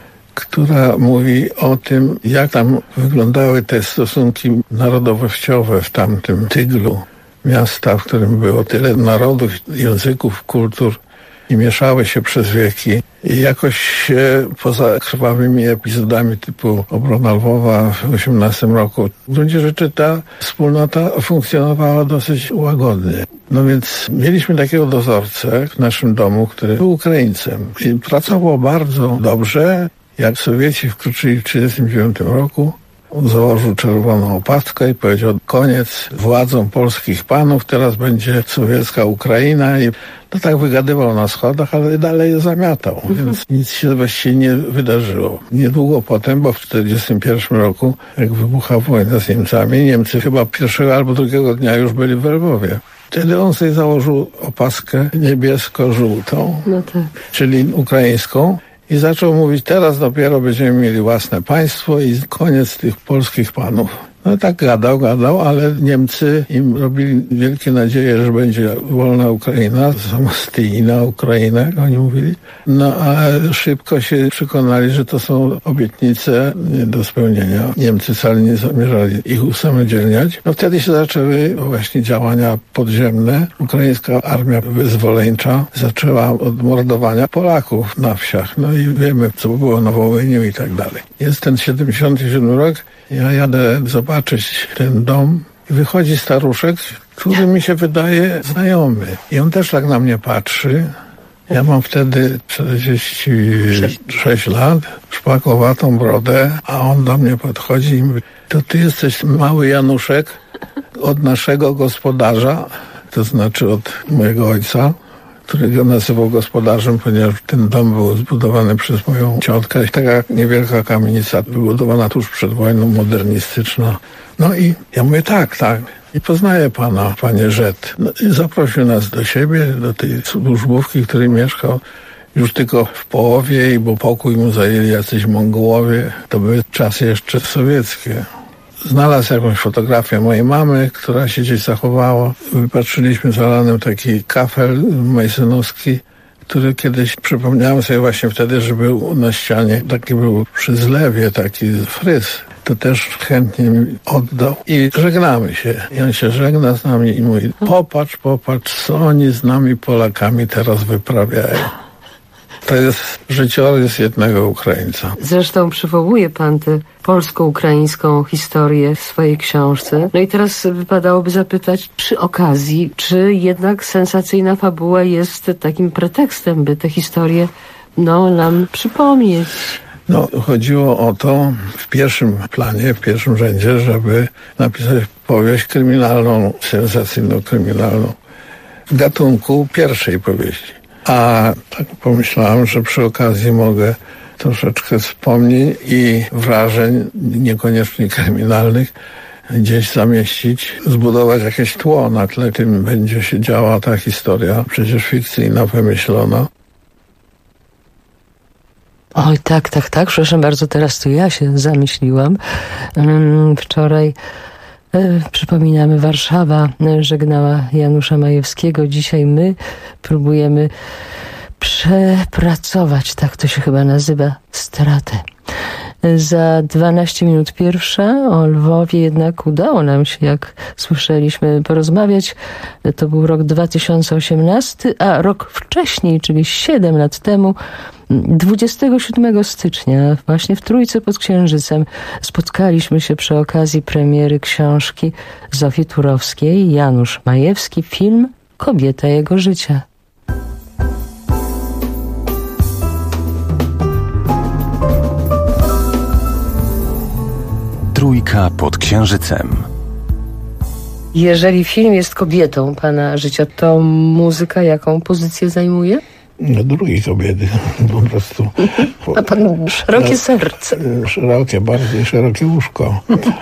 która mówi o tym, jak tam wyglądały te stosunki narodowościowe w tamtym tyglu miasta, w którym było tyle narodów, języków, kultur i mieszały się przez wieki. I jakoś się poza krwawymi epizodami typu obrona Lwowa w 18 roku, w gruncie rzeczy ta wspólnota funkcjonowała dosyć łagodnie. No więc mieliśmy takiego dozorcę w naszym domu, który był Ukraińcem i pracował bardzo dobrze. Jak Sowieci wkroczyli w 1939 roku, założył czerwoną opaskę i powiedział: koniec władzom polskich panów, teraz będzie sowiecka Ukraina. I to tak wygadywał na schodach, ale dalej je zamiatał, więc nic się właściwie nie wydarzyło. Niedługo potem, bo w 1941 roku, jak wybucha wojna z Niemcami, Niemcy chyba pierwszego albo drugiego dnia już byli w Lwowie. Wtedy on sobie założył opaskę niebiesko-żółtą, czyli ukraińską. I zaczął mówić: teraz dopiero będziemy mieli własne państwo i koniec tych polskich panów. No tak gadał, ale Niemcy im robili wielkie nadzieje, że będzie wolna Ukraina, samostyjna Ukraina, jak oni mówili. No a szybko się przekonali, że to są obietnice nie do spełnienia. Niemcy wcale nie zamierzali ich usamodzielniać. No wtedy się zaczęły właśnie działania podziemne. Ukraińska armia wyzwoleńcza zaczęła od mordowania Polaków na wsiach. No i wiemy, co było na Wołyniu i tak dalej. Jest ten 77 rok. Ja jadę zobaczyć ten dom I wychodzi staruszek, który mi się wydaje znajomy. I on też tak na mnie patrzy. Ja mam wtedy 46 lat, szpakowatą brodę, a on do mnie podchodzi i mówi: to ty jesteś mały Januszek od naszego gospodarza, to znaczy od mojego ojca, którego nazywał gospodarzem, ponieważ ten dom był zbudowany przez moją ciotkę. Taka niewielka kamienica wybudowana tuż przed wojną, modernistyczna. No i ja mówię: tak. I poznaję pana, panie Żet. No i zaprosił nas do siebie, do tej służbówki, w której mieszkał. Już tylko w połowie, bo pokój mu zajęli jacyś Mongołowie. To były czasy jeszcze sowieckie. Znalazł jakąś fotografię mojej mamy, która się gdzieś zachowała. Wypatrzyliśmy z Alanem taki kafel masonowski, który kiedyś, przypomniałem sobie właśnie wtedy, że był na ścianie. Taki był przy zlewie, taki fryz. To też chętnie mi oddał. I żegnamy się. I on się żegna z nami i mówi: popatrz, co oni z nami Polakami teraz wyprawiają. To jest życiorys jednego Ukraińca. Zresztą przywołuje pan tę polsko-ukraińską historię w swojej książce. No i teraz wypadałoby zapytać przy okazji, czy jednak sensacyjna fabuła jest takim pretekstem, by tę historię nam przypomnieć. Chodziło o to w pierwszym planie, w pierwszym rzędzie, żeby napisać powieść kryminalną, sensacyjno-kryminalną w gatunku pierwszej powieści. A tak pomyślałem, że przy okazji mogę troszeczkę wspomnień i wrażeń, niekoniecznie kryminalnych, gdzieś zamieścić, zbudować jakieś tło, na tle tym będzie się działa ta historia, przecież fikcyjna, wymyślona. Oj, tak. Przepraszam bardzo, teraz to ja się zamyśliłam. Wczoraj, przypominamy, Warszawa żegnała Janusza Majewskiego. Dzisiaj my próbujemy przepracować, tak to się chyba nazywa, stratę. Za 12 minut pierwsza. O Lwowie jednak udało nam się, jak słyszeliśmy, porozmawiać. To był rok 2018, a rok wcześniej, czyli 7 lat temu, 27 stycznia, właśnie w Trójce pod Księżycem, spotkaliśmy się przy okazji premiery książki Zofii Turowskiej, Janusz Majewski, film Kobieta jego życia. Trójka pod Księżycem. Jeżeli film jest kobietą pana życia, to muzyka jaką pozycję zajmuje? Drugiej kobiety, po prostu. Ma pan szerokie serce. Bardziej szerokie łóżko.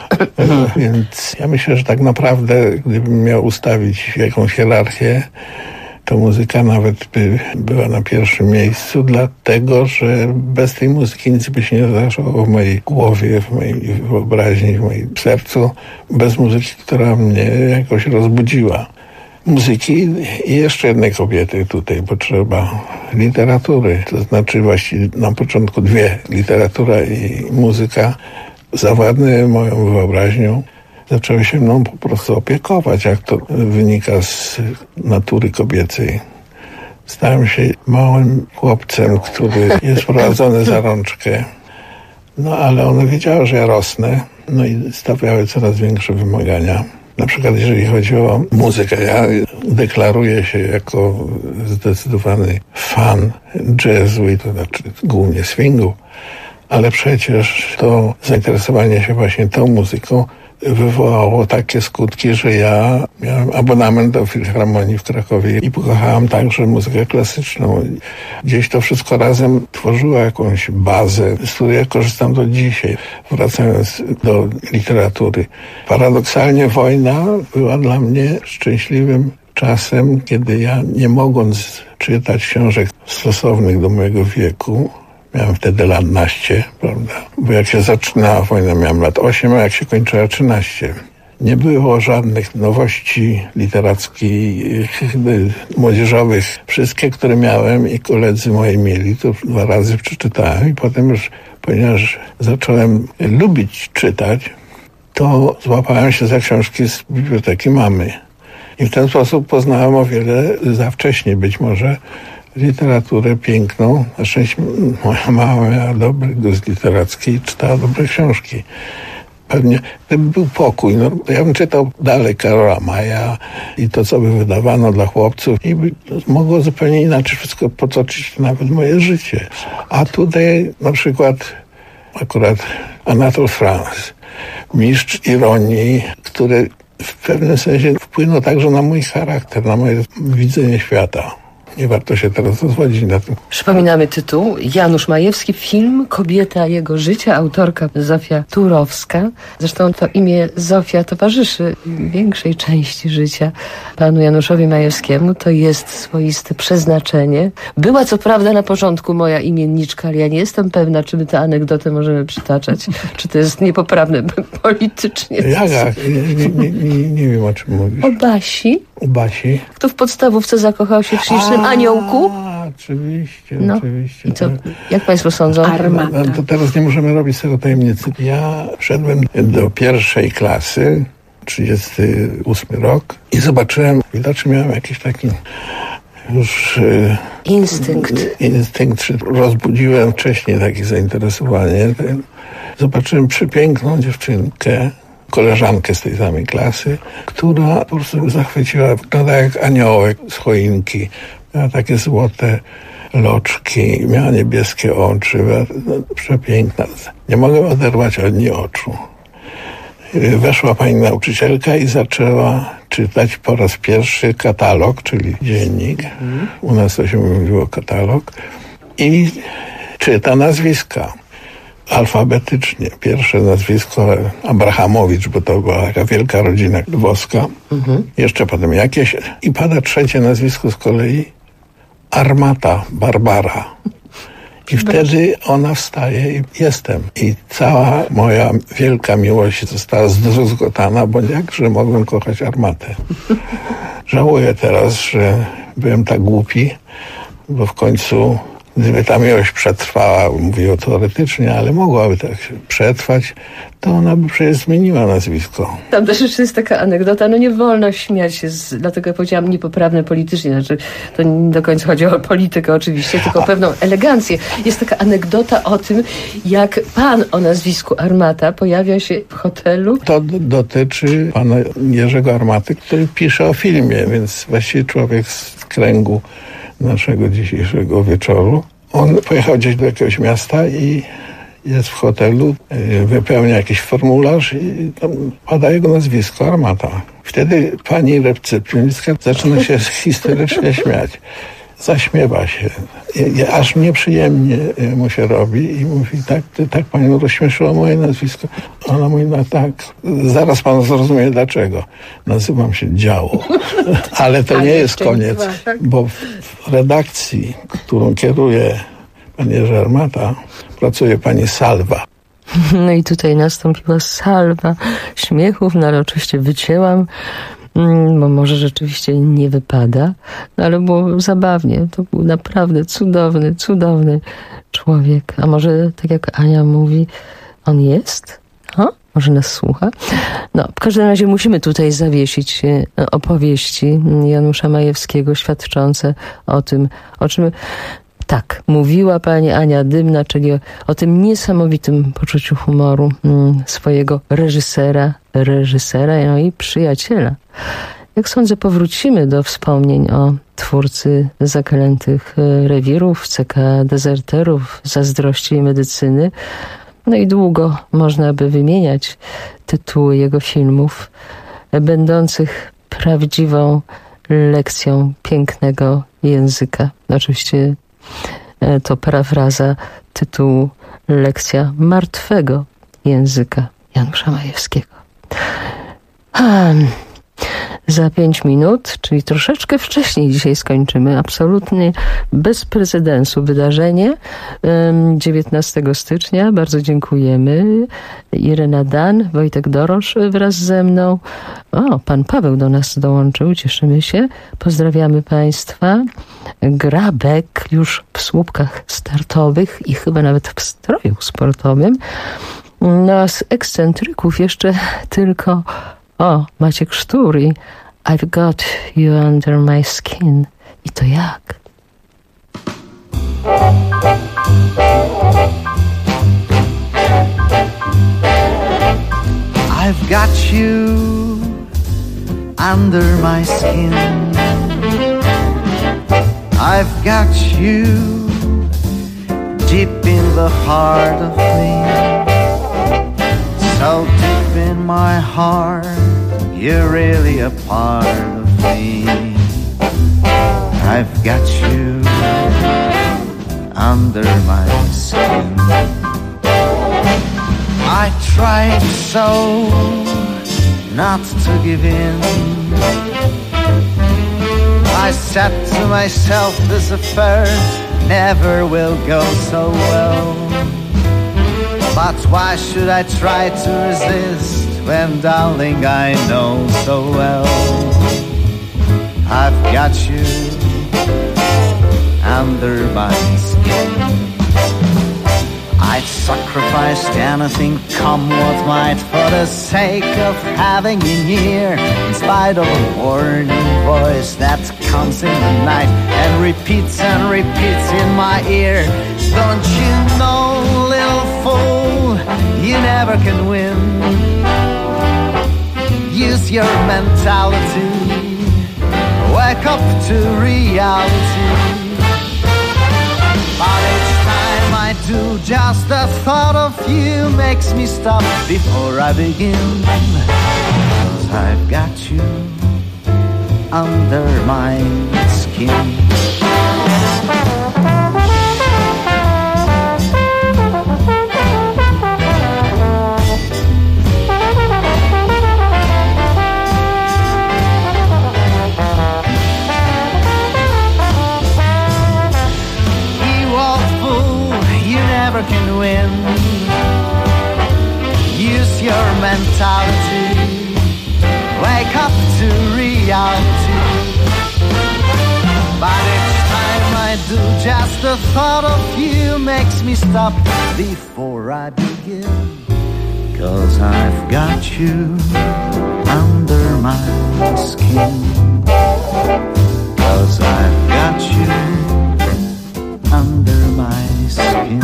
Więc ja myślę, że tak naprawdę, gdybym miał ustawić jakąś hierarchię, to muzyka nawet by była na pierwszym miejscu, dlatego że bez tej muzyki nic by się nie zdarzyło w mojej głowie, w mojej wyobraźni, w moim sercu. Bez muzyki, która mnie jakoś rozbudziła. Muzyki i jeszcze jednej kobiety tutaj potrzeba. Literatury, to znaczy właściwie na początku dwie. Literatura i muzyka zawładnęły moją wyobraźnią. Zaczęły się mną po prostu opiekować, jak to wynika z natury kobiecej. Stałem się małym chłopcem, który jest prowadzony za rączkę. Ale one wiedziały, że ja rosnę, i stawiały coraz większe wymagania. Na przykład jeżeli chodzi o muzykę, ja deklaruję się jako zdecydowany fan jazzu, i to znaczy głównie swingu, ale przecież to zainteresowanie się właśnie tą muzyką wywołało takie skutki, że ja miałem abonament do Filharmonii w Krakowie i pokochałem także muzykę klasyczną. Gdzieś to wszystko razem tworzyło jakąś bazę, z której ja korzystam do dzisiaj, wracając do literatury. Paradoksalnie wojna była dla mnie szczęśliwym czasem, kiedy ja, nie mogąc czytać książek stosownych do mojego wieku, miałem wtedy lat 12, prawda? Bo jak się zaczynała wojna, miałem lat 8, a jak się kończyła 13. Nie było żadnych nowości literackich, młodzieżowych. Wszystkie, które miałem i koledzy moi mieli, to 2 razy przeczytałem. I potem już, ponieważ zacząłem lubić czytać, to złapałem się za książki z biblioteki mamy. I w ten sposób poznałem o wiele za wcześnie być może literaturę piękną. Na szczęście moja mama miała dobry gust literacki i czytała dobre książki. Pewnie gdyby był pokój, no ja bym czytał dalej Karola Maja i to, co by wydawano dla chłopców i by mogło zupełnie inaczej wszystko potoczyć nawet moje życie. A tutaj na przykład akurat Anatole France, mistrz ironii, który w pewnym sensie wpłynął także na mój charakter, na moje widzenie świata. Nie warto się teraz rozwodzić na tym. Przypominamy tytuł. Janusz Majewski, film Kobieta jego życia, autorka Zofia Turowska. Zresztą to imię Zofia towarzyszy większej części życia panu Januszowi Majewskiemu. To jest swoiste przeznaczenie. Była co prawda na początku moja imienniczka, ale ja nie jestem pewna, czy my tę anegdotę możemy przytaczać. Czy to jest niepoprawne politycznie. Nie wiem, o czym mówisz. O Basi? O Basi. Kto w podstawówce zakochał się w ślicznym aniołku? Oczywiście, no. oczywiście. I co, jak państwo sądzą? No, to teraz nie możemy robić z tego tajemnicy. Ja wszedłem do pierwszej klasy, 38 rok i zobaczyłem, widocznie miałem jakiś taki już... Instynkt, czy rozbudziłem wcześniej takie zainteresowanie. Zobaczyłem przepiękną dziewczynkę, koleżankę z tej samej klasy, która po prostu zachwyciła, wygląda jak aniołek z choinki. Miała takie złote loczki, miała niebieskie oczy, była przepiękna. Nie mogłem oderwać od niej oczu. Weszła pani nauczycielka i zaczęła czytać po raz pierwszy katalog, czyli dziennik. U nas to się mówiło katalog. I czyta nazwiska. Alfabetycznie. Pierwsze nazwisko Abrahamowicz, bo to była taka wielka rodzina włoska. Jeszcze potem jakieś. I pada trzecie nazwisko z kolei Armata, Barbara. I wtedy ona wstaje i jestem. I cała moja wielka miłość została zdruzgotana, bo jakże mogłem kochać Armatę. Żałuję teraz, że byłem tak głupi, bo w końcu gdyby ta miłość przetrwała, mówię teoretycznie, ale mogłaby tak przetrwać, to ona by przecież zmieniła nazwisko. Tam też jeszcze jest taka anegdota, no nie wolno śmiać się, dlatego ja powiedziałam niepoprawne politycznie, znaczy to nie do końca chodzi o politykę oczywiście, tylko o pewną elegancję. Jest taka anegdota o tym, jak pan o nazwisku Armata pojawia się w hotelu. To dotyczy pana Jerzego Armaty, który pisze o filmie, więc właściwie człowiek z kręgu naszego dzisiejszego wieczoru. On pojechał gdzieś do jakiegoś miasta i jest w hotelu, wypełnia jakiś formularz i tam pada jego nazwisko, Armata. Wtedy pani recepcjonistka zaczyna się historycznie śmiać. Zaśmiewa się. Aż nieprzyjemnie mu się robi i mówi, tak panią rozśmieszyło moje nazwisko. Ona mówi, no tak, zaraz pan zrozumie dlaczego. Nazywam się Działo. Ale to nie jest koniec, bo w redakcji, którą kieruje pan Jerzy Armata, pracuje pani Salwa. No i tutaj nastąpiła salwa śmiechów, no ale oczywiście wycięłam, bo może rzeczywiście nie wypada, no ale było zabawnie. To był naprawdę cudowny człowiek. A może, tak jak Ania mówi, on jest? Może nas słucha? No, w każdym razie musimy tutaj zawiesić opowieści Janusza Majewskiego świadczące o tym, o czym tak mówiła pani Ania Dymna, czyli o tym niesamowitym poczuciu humoru swojego reżysera, no i przyjaciela. Jak sądzę, powrócimy do wspomnień o twórcy Zaklętych Rewirów, CK Dezerterów, Zazdrości i Medycyny. No i długo można by wymieniać tytuły jego filmów, będących prawdziwą lekcją pięknego języka. Oczywiście to parafraza tytułu Lekcja martwego języka Janusza Majewskiego. Za 5 minut, czyli troszeczkę wcześniej dzisiaj skończymy. Absolutnie bez precedensu wydarzenie 19 stycznia. Bardzo dziękujemy. Irena Dan, Wojtek Dorosz wraz ze mną. O, pan Paweł do nas dołączył. Cieszymy się. Pozdrawiamy państwa. Grabek już w słupkach startowych i chyba nawet w stroju sportowym. No, z ekscentryków jeszcze tylko Maciek Sztur i I've got you under my skin. I to jak? I've got you under my skin. I've got you deep in the heart of me. So deep in my heart, you're really a part of me. I've got you under my skin. I tried so not to give in. I said to myself, this affair never will go so well. But why should I try to resist when, darling, I know so well I've got you under my skin. I'd sacrificed anything, come what might, for the sake of having you near, in spite of a warning voice that comes in the night and repeats in my ear. Don't you know, little fool, you never can win. Use your mentality, wake up to reality. But each time I do, just the thought of you makes me stop before I begin. 'Cause I've got you under my skin. Can win. Use your mentality, wake up to reality. But each time I do, just the thought of you makes me stop before I begin. 'Cause I've got you under my skin. 'Cause I've got you under my skin.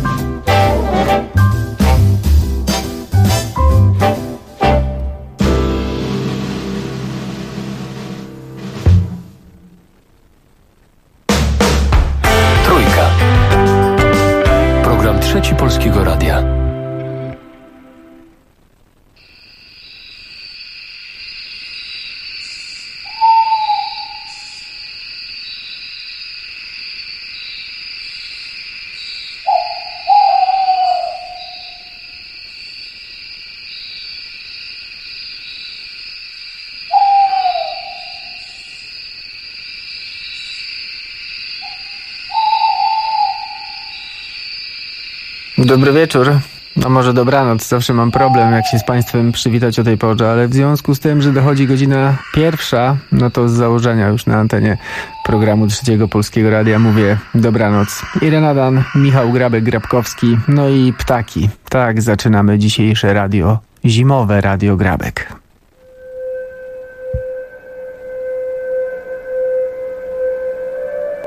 Trójka. Program Trzeci Polskiego Radia. Dobry wieczór, a może dobranoc. Zawsze mam problem, jak się z Państwem przywitać o tej porze, ale w związku z tym, że dochodzi godzina 1, no to z założenia już na antenie programu Trzeciego Polskiego Radia mówię dobranoc. Irena Dan, Michał Grabek-Grabkowski, no i ptaki. Tak zaczynamy dzisiejsze radio, zimowe Radio Grabek.